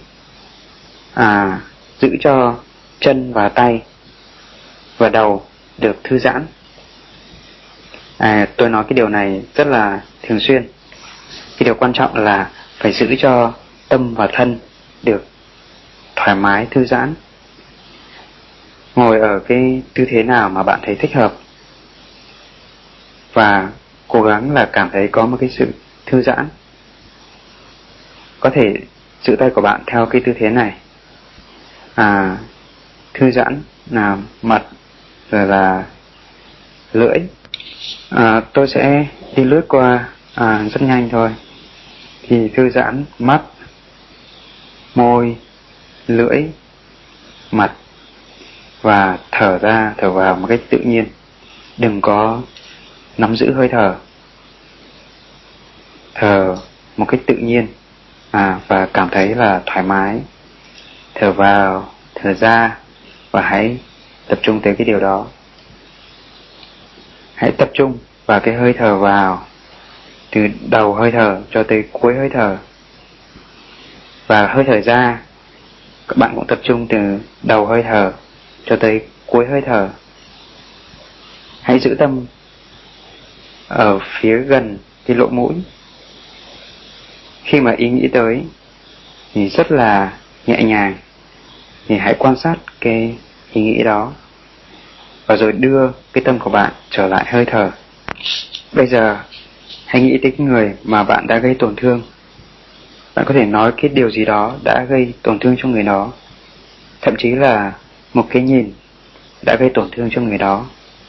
giữ cho chân và tay và đầu được thư giãn. Tôi nói cái điều này rất là thường xuyên. Cái điều quan trọng là phải giữ cho tâm và thân được thoải mái, thư giãn. Ngồi ở cái tư thế nào mà bạn thấy thích hợp, và cố gắng là cảm thấy có một cái sự thư giãn. Có thể giữ tay của bạn theo cái tư thế này, thư giãn là mặt rồi là lưỡi. Tôi sẽ đi lướt qua rất nhanh thôi. Thì thư giãn mắt, môi, lưỡi, mặt, và thở ra thở vào một cách tự nhiên. Đừng có nắm giữ hơi thở. Thở một cách tự nhiên và cảm thấy là thoải mái. Thở vào, thở ra, và hãy tập trung tới cái điều đó. Hãy tập trung vào cái hơi thở vào, từ đầu hơi thở cho tới cuối hơi thở. Và hơi thở ra, các bạn cũng tập trung từ đầu hơi thở cho tới cuối hơi thở. Hãy giữ tâm ở phía gần cái lỗ mũi. Khi mà ý nghĩ tới thì rất là nhẹ nhàng, thì hãy quan sát cái ý nghĩ đó. và rồi đưa cái tâm của bạn trở lại hơi thở. Bây giờ hãy nghĩ tới cái người mà bạn đã gây tổn thương. Bạn có thể nói cái điều gì đó đã gây tổn thương cho người đó, thậm chí là một cái nhìn đã gây tổn thương cho người đó.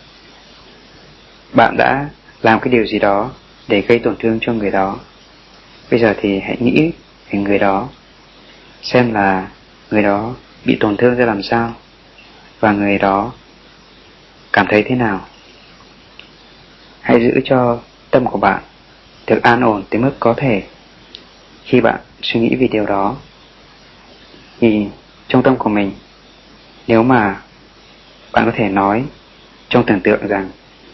Bạn đã làm cái điều gì đó để gây tổn thương cho người đó. Bây giờ thì hãy nghĩ về người đó, xem là người đó bị tổn thương ra làm sao, và người đó cảm thấy thế nào. Hãy giữ cho tâm của bạn được an ổn tới mức có thể. Khi bạn suy nghĩ về điều đó, thì trong tâm của mình, nếu mà bạn có thể nói trong tưởng tượng rằng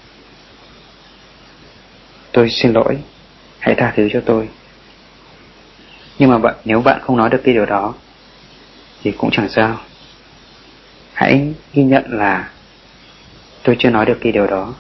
tôi xin lỗi, hãy tha thứ cho tôi. Nhưng mà nếu bạn không nói được cái điều đó thì cũng chẳng sao. Hãy ghi nhận là tôi chưa nói được cái điều đó.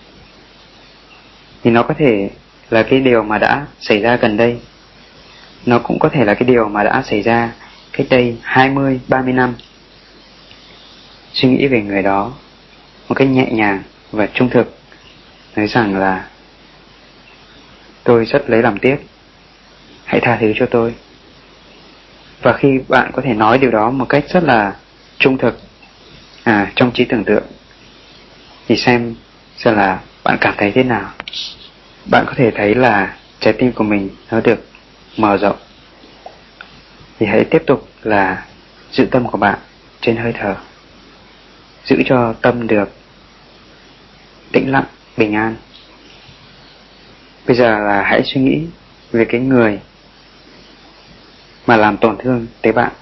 Thì nó có thể là cái điều mà đã xảy ra gần đây. Nó cũng có thể là cái điều mà đã xảy ra cách đây 20, 30 năm. Suy nghĩ về người đó một cách nhẹ nhàng và trung thực, nói rằng là tôi rất lấy làm tiếc, hãy tha thứ cho tôi. Và khi bạn có thể nói điều đó một cách rất là trung thực trong trí tưởng tượng, thì xem là bạn cảm thấy thế nào. Bạn có thể thấy là trái tim của mình nó được mở rộng. Thì hãy tiếp tục là giữ tâm của bạn trên hơi thở, giữ cho tâm được tĩnh lặng, bình an. Bây giờ là hãy suy nghĩ về cái người mà làm tổn thương tới bạn,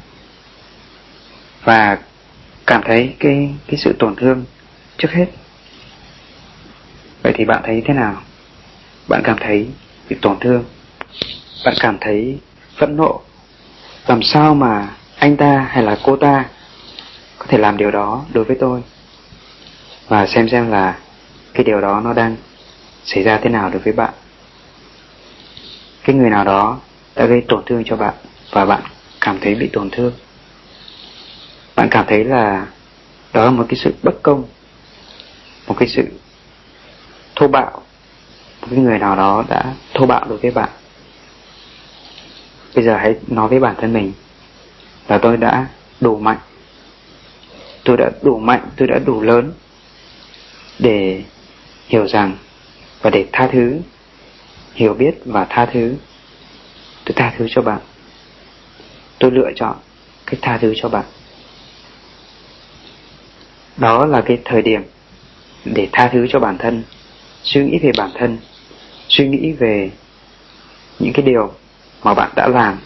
và cảm thấy cái sự tổn thương trước hết. Vậy thì bạn thấy thế nào? Bạn cảm thấy bị tổn thương, bạn cảm thấy phẫn nộ. Làm sao mà anh ta hay là cô ta có thể làm điều đó đối với tôi? Và xem là cái điều đó nó đang xảy ra thế nào đối với bạn. Cái người nào đó đã gây tổn thương cho bạn và bạn cảm thấy bị tổn thương. Bạn cảm thấy là đó là một cái sự bất công, một cái sự thô bạo. Một cái người nào đó đã thô bạo đối với bạn. Bây giờ hãy nói với bản thân mình là tôi đã đủ mạnh. Tôi đã đủ mạnh, tôi đã đủ lớn để hiểu rằng và để tha thứ, hiểu biết và tha thứ. Tôi tha thứ cho bạn. Tôi lựa chọn cách tha thứ cho bạn. Đó là cái thời điểm để tha thứ cho bản thân, suy nghĩ về bản thân, suy nghĩ về những cái điều mà bạn đã làm,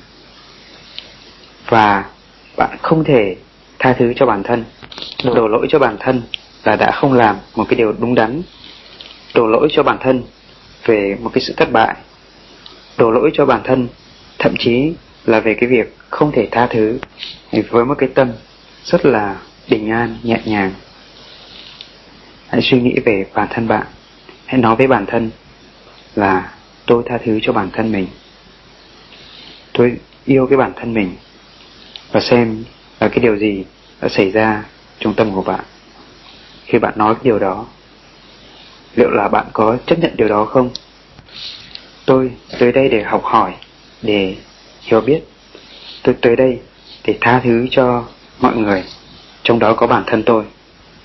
và bạn không thể tha thứ cho bản thân, đổ lỗi cho bản thân là đã không làm một cái điều đúng đắn, đổ lỗi cho bản thân về một cái sự thất bại, đổ lỗi cho bản thân thậm chí là về cái việc không thể tha thứ, với một cái tâm rất là bình an, nhẹ nhàng. Hãy suy nghĩ về bản thân bạn. Hãy nói với bản thân là tôi tha thứ cho bản thân mình, tôi yêu cái bản thân mình. Và xem là cái điều gì đã xảy ra trong tâm của bạn khi bạn nói cái điều đó. Liệu là bạn có chấp nhận điều đó không? Tôi tới đây để học hỏi, để hiểu biết. Tôi tới đây để tha thứ cho mọi người, trong đó có bản thân tôi.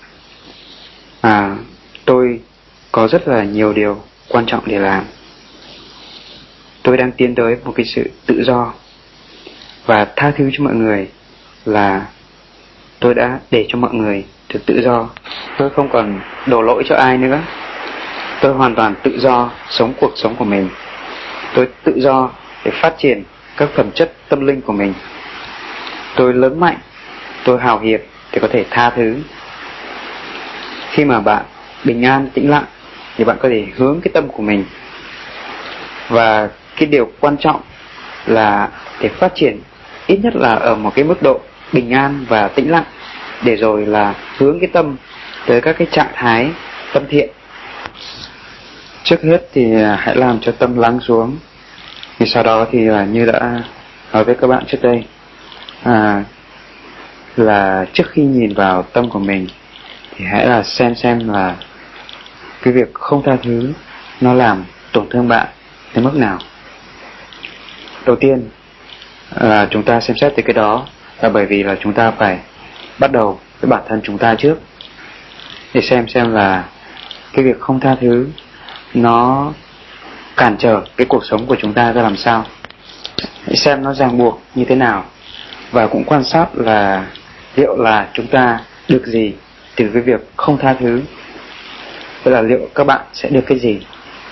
Tôi có rất là nhiều điều quan trọng để làm. Tôi đang tiến tới một cái sự tự do. Và tha thứ cho mọi người là tôi đã để cho mọi người được tự do. Tôi không còn đổ lỗi cho ai nữa. Tôi hoàn toàn tự do sống cuộc sống của mình. Tôi tự do để phát triển các phẩm chất tâm linh của mình. Tôi lớn mạnh, tôi hào hiệp để có thể tha thứ. Khi mà bạn bình an, tĩnh lặng thì bạn có thể hướng cái tâm của mình. Và cái điều quan trọng là để phát triển ít nhất là ở một cái mức độ bình an và tĩnh lặng, để rồi là hướng cái tâm tới các cái trạng thái tâm thiện. Trước hết thì hãy làm cho tâm lắng xuống. Thì sau đó thì như đã nói với các bạn trước đây, là trước khi nhìn vào tâm của mình thì hãy là xem là cái việc không tha thứ nó làm tổn thương bạn đến mức nào. Đầu tiên là chúng ta xem xét tới cái đó là bởi vì là chúng ta phải bắt đầu với bản thân chúng ta trước, để xem là cái việc không tha thứ nó cản trở cái cuộc sống của chúng ta ra làm sao, hãy xem nó ràng buộc như thế nào, và cũng quan sát là liệu là chúng ta được gì từ cái việc không tha thứ, tức là liệu các bạn sẽ được cái gì.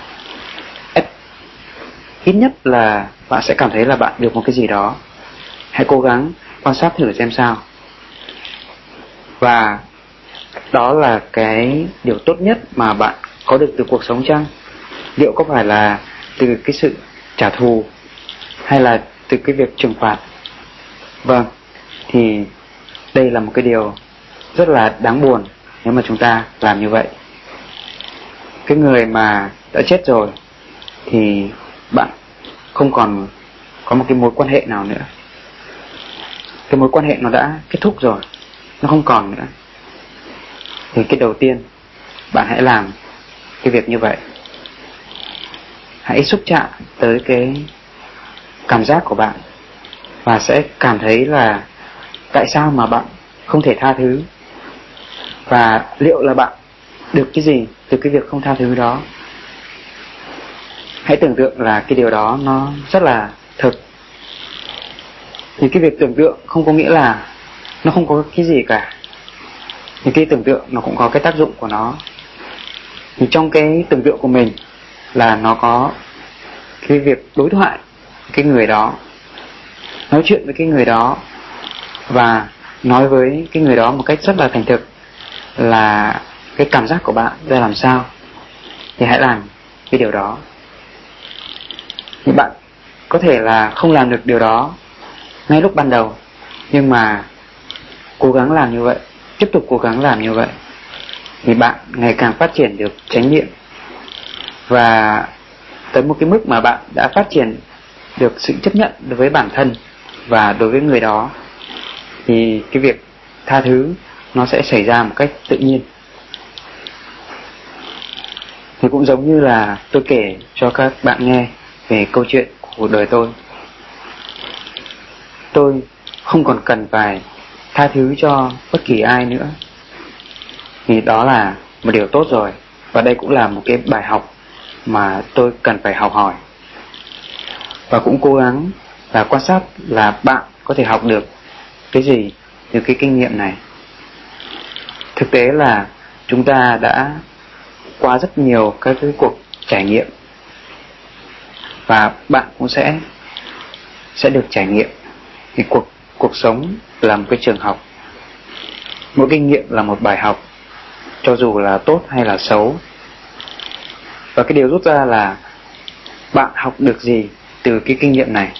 Ít nhất là bạn sẽ cảm thấy là bạn được một cái gì đó. Hãy cố gắng quan sát thử xem sao. Và đó là cái điều tốt nhất mà bạn có được từ cuộc sống chăng? Liệu có phải là từ cái sự trả thù hay là từ cái việc trừng phạt? Vâng, thì đây là một cái điều rất là đáng buồn nếu mà chúng ta làm như vậy. Cái người mà đã chết rồi thì bạn không còn có một cái mối quan hệ nào nữa. Cái mối quan hệ nó đã kết thúc rồi, nó không còn nữa. Thì cái đầu tiên bạn hãy làm cái việc như vậy. Hãy xúc chạm tới cái cảm giác của bạn và sẽ cảm thấy là tại sao mà bạn không thể tha thứ, và liệu là bạn được cái gì từ cái việc không tha thứ đó. Hãy tưởng tượng là cái điều đó nó rất là thực. Thì cái việc tưởng tượng không có nghĩa là nó không có cái gì cả. Thì cái tưởng tượng nó cũng có cái tác dụng của nó. Thì trong cái tưởng tượng của mình là nó có cái việc đối thoại với cái người đó, nói chuyện với cái người đó, và nói với cái người đó một cách rất là thành thực là cái cảm giác của bạn ra làm sao. Thì hãy làm cái điều đó. Thì bạn có thể là không làm được điều đó ngay lúc ban đầu, nhưng mà cố gắng làm như vậy, tiếp tục cố gắng làm như vậy, thì bạn ngày càng phát triển được chánh niệm. Và tới một cái mức mà bạn đã phát triển được sự chấp nhận đối với bản thân và đối với người đó, thì cái việc tha thứ nó sẽ xảy ra một cách tự nhiên. Thì cũng giống như là tôi kể cho các bạn nghe về câu chuyện của cuộc đời tôi. Tôi không còn cần phải tha thứ cho bất kỳ ai nữa, thì đó là một điều tốt rồi. Và đây cũng là một cái bài học mà tôi cần phải học hỏi. Và cũng cố gắng là quan sát là bạn có thể học được cái gì từ cái kinh nghiệm này. Thực tế là chúng ta đã qua rất nhiều các cái cuộc trải nghiệm, và bạn cũng sẽ được trải nghiệm. Thì cuộc sống là một cái trường học, mỗi kinh nghiệm là một bài học, cho dù là tốt hay là xấu. Và cái điều rút ra là bạn học được gì từ cái kinh nghiệm này.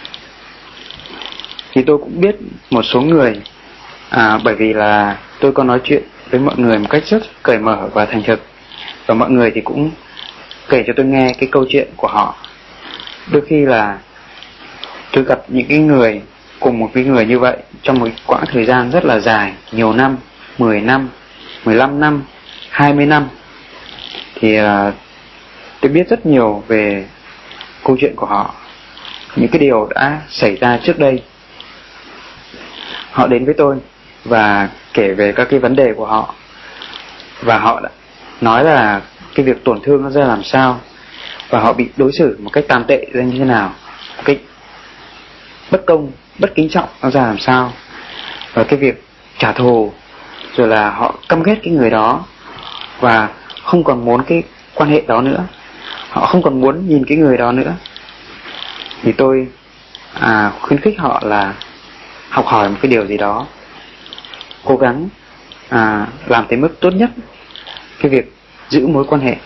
Thì tôi cũng biết một số người, bởi vì là tôi có nói chuyện với mọi người một cách rất cởi mở và thành thực, và mọi người thì cũng kể cho tôi nghe cái câu chuyện của họ. Đôi khi là tôi gặp những cái người, cùng một cái người như vậy trong một quãng thời gian rất là dài, nhiều năm, 10 năm, 15 năm, 20 năm. Thì tôi biết rất nhiều về câu chuyện của họ, những cái điều đã xảy ra trước đây. Họ đến với tôi và kể về các cái vấn đề của họ, và họ đã nói là cái việc tổn thương nó ra làm sao, và họ bị đối xử một cách tàn tệ ra như thế nào, cái bất công, bất kính trọng nó ra làm sao, và cái việc trả thù, rồi là họ căm ghét cái người đó và không còn muốn cái quan hệ đó nữa, họ không còn muốn nhìn cái người đó nữa. Thì tôi khuyến khích họ là học hỏi một cái điều gì đó, cố gắng làm tới mức tốt nhất cái việc giữ mối quan hệ.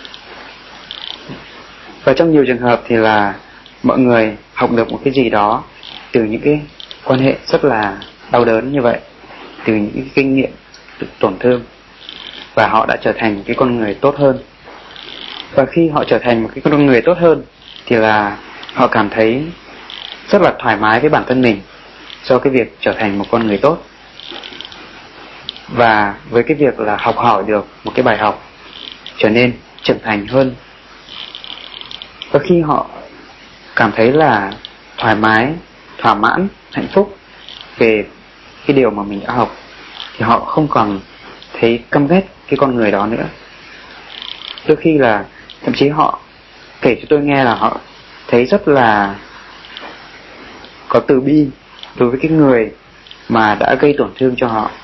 Và trong nhiều trường hợp thì là mọi người học được một cái gì đó từ những cái quan hệ rất là đau đớn như vậy, từ những cái kinh nghiệm tổn thương, và họ đã trở thành cái con người tốt hơn. Và khi họ trở thành một cái con người tốt hơn thì là họ cảm thấy rất là thoải mái với bản thân mình do cái việc trở thành một con người tốt. và với cái việc là học hỏi được một cái bài học, trở nên trưởng thành hơn. Và khi họ cảm thấy là thoải mái, thỏa mãn, hạnh phúc về cái điều mà mình đã học, thì họ không còn thấy căm ghét cái con người đó nữa. Đôi khi là thậm chí họ kể cho tôi nghe là họ thấy rất là có từ bi đối với cái người mà đã gây tổn thương cho họ.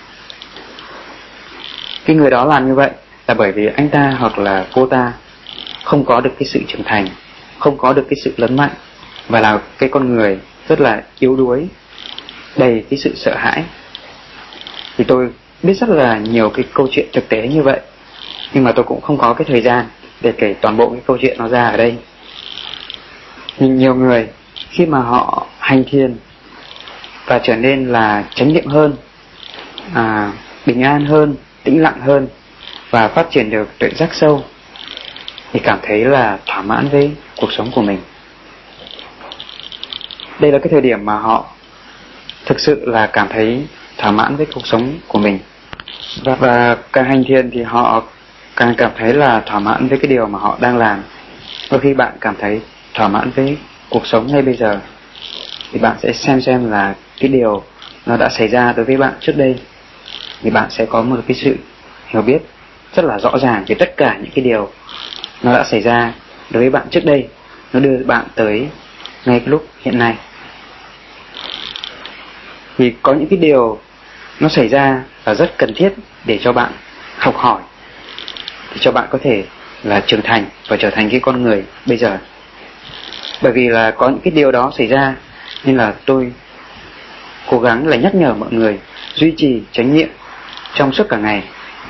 Cái người đó làm như vậy là bởi vì anh ta hoặc là cô ta không có được cái sự trưởng thành, không có được cái sự lớn mạnh, và là cái con người rất là yếu đuối, đầy cái sự sợ hãi. Thì tôi biết rất là nhiều cái câu chuyện thực tế như vậy, nhưng mà tôi cũng không có cái thời gian để kể toàn bộ cái câu chuyện nó ra ở đây. Nhưng nhiều người khi mà họ hành thiền và trở nên là chánh niệm hơn, bình an hơn, tĩnh lặng hơn và phát triển được tuệ giác sâu, thì cảm thấy là thỏa mãn với cuộc sống của mình. Đây là cái thời điểm mà họ thực sự là cảm thấy thỏa mãn với cuộc sống của mình. Và càng hành thiền thì họ càng cảm thấy là thỏa mãn với cái điều mà họ đang làm. Và khi bạn cảm thấy thỏa mãn với cuộc sống ngay bây giờ, thì bạn sẽ xem là cái điều nó đã xảy ra đối với bạn trước đây, thì bạn sẽ có một cái sự hiểu biết rất là rõ ràng về tất cả những cái điều nó đã xảy ra đối với bạn trước đây, nó đưa bạn tới ngay cái lúc hiện nay. Thì có những cái điều nó xảy ra là rất cần thiết để cho bạn học hỏi, để cho bạn có thể là trưởng thành và trở thành cái con người bây giờ. Bởi vì là có những cái điều đó xảy ra, nên là tôi cố gắng là nhắc nhở mọi người duy trì chánh niệm trong suốt cả ngày.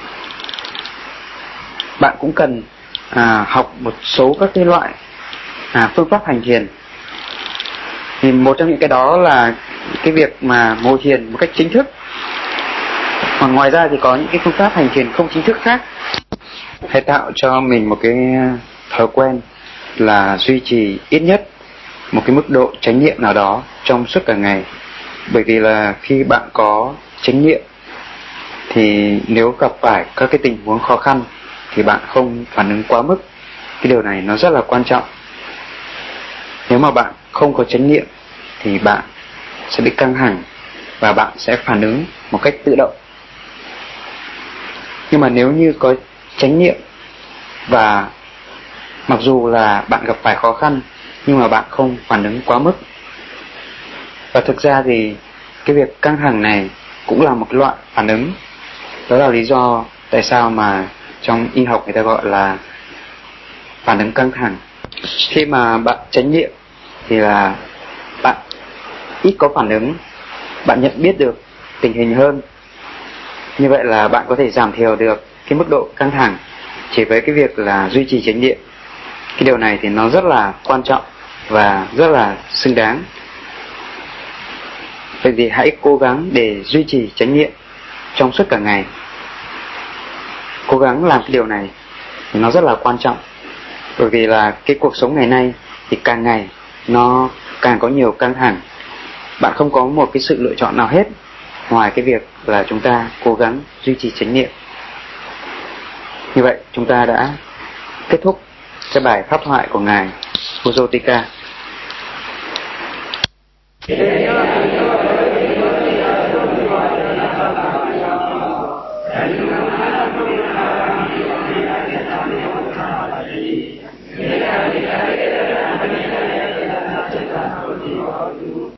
Bạn cũng cần học một số các cái loại phương pháp hành thiền. Thì một trong những cái đó là cái việc mà ngồi thiền một cách chính thức. Còn ngoài ra thì có những cái phương pháp hành thiền không chính thức khác. Hãy tạo cho mình một cái thói quen là duy trì ít nhất một cái mức độ chánh niệm nào đó trong suốt cả ngày. Bởi vì là khi bạn có chánh niệm thì nếu gặp phải các cái tình huống khó khăn thì bạn không phản ứng quá mức. Cái điều này nó rất là quan trọng. Nếu mà bạn không có chánh niệm thì bạn sẽ bị căng thẳng và bạn sẽ phản ứng một cách tự động. Nhưng mà nếu như có chánh niệm và mặc dù là bạn gặp phải khó khăn nhưng mà bạn không phản ứng quá mức. Và thực ra thì cái việc căng thẳng này cũng là một cái loại phản ứng. Đó là lý do tại sao mà trong y học người ta gọi là phản ứng căng thẳng. Khi mà bạn chánh niệm thì là bạn ít có phản ứng, bạn nhận biết được tình hình hơn. Như vậy là bạn có thể giảm thiểu được cái mức độ căng thẳng chỉ với cái việc là duy trì chánh niệm. Cái điều này thì nó rất là quan trọng và rất là xứng đáng. Vậy thì hãy cố gắng để duy trì chánh niệm trong suốt cả ngày. Cố gắng làm cái điều này thì nó rất là quan trọng. Bởi vì là cái cuộc sống ngày nay thì càng ngày nó càng có nhiều căng thẳng. Bạn không có một cái sự lựa chọn nào hết ngoài cái việc là chúng ta cố gắng duy trì chánh niệm. Như vậy chúng ta đã kết thúc cái bài pháp thoại của Ngài Ujotika.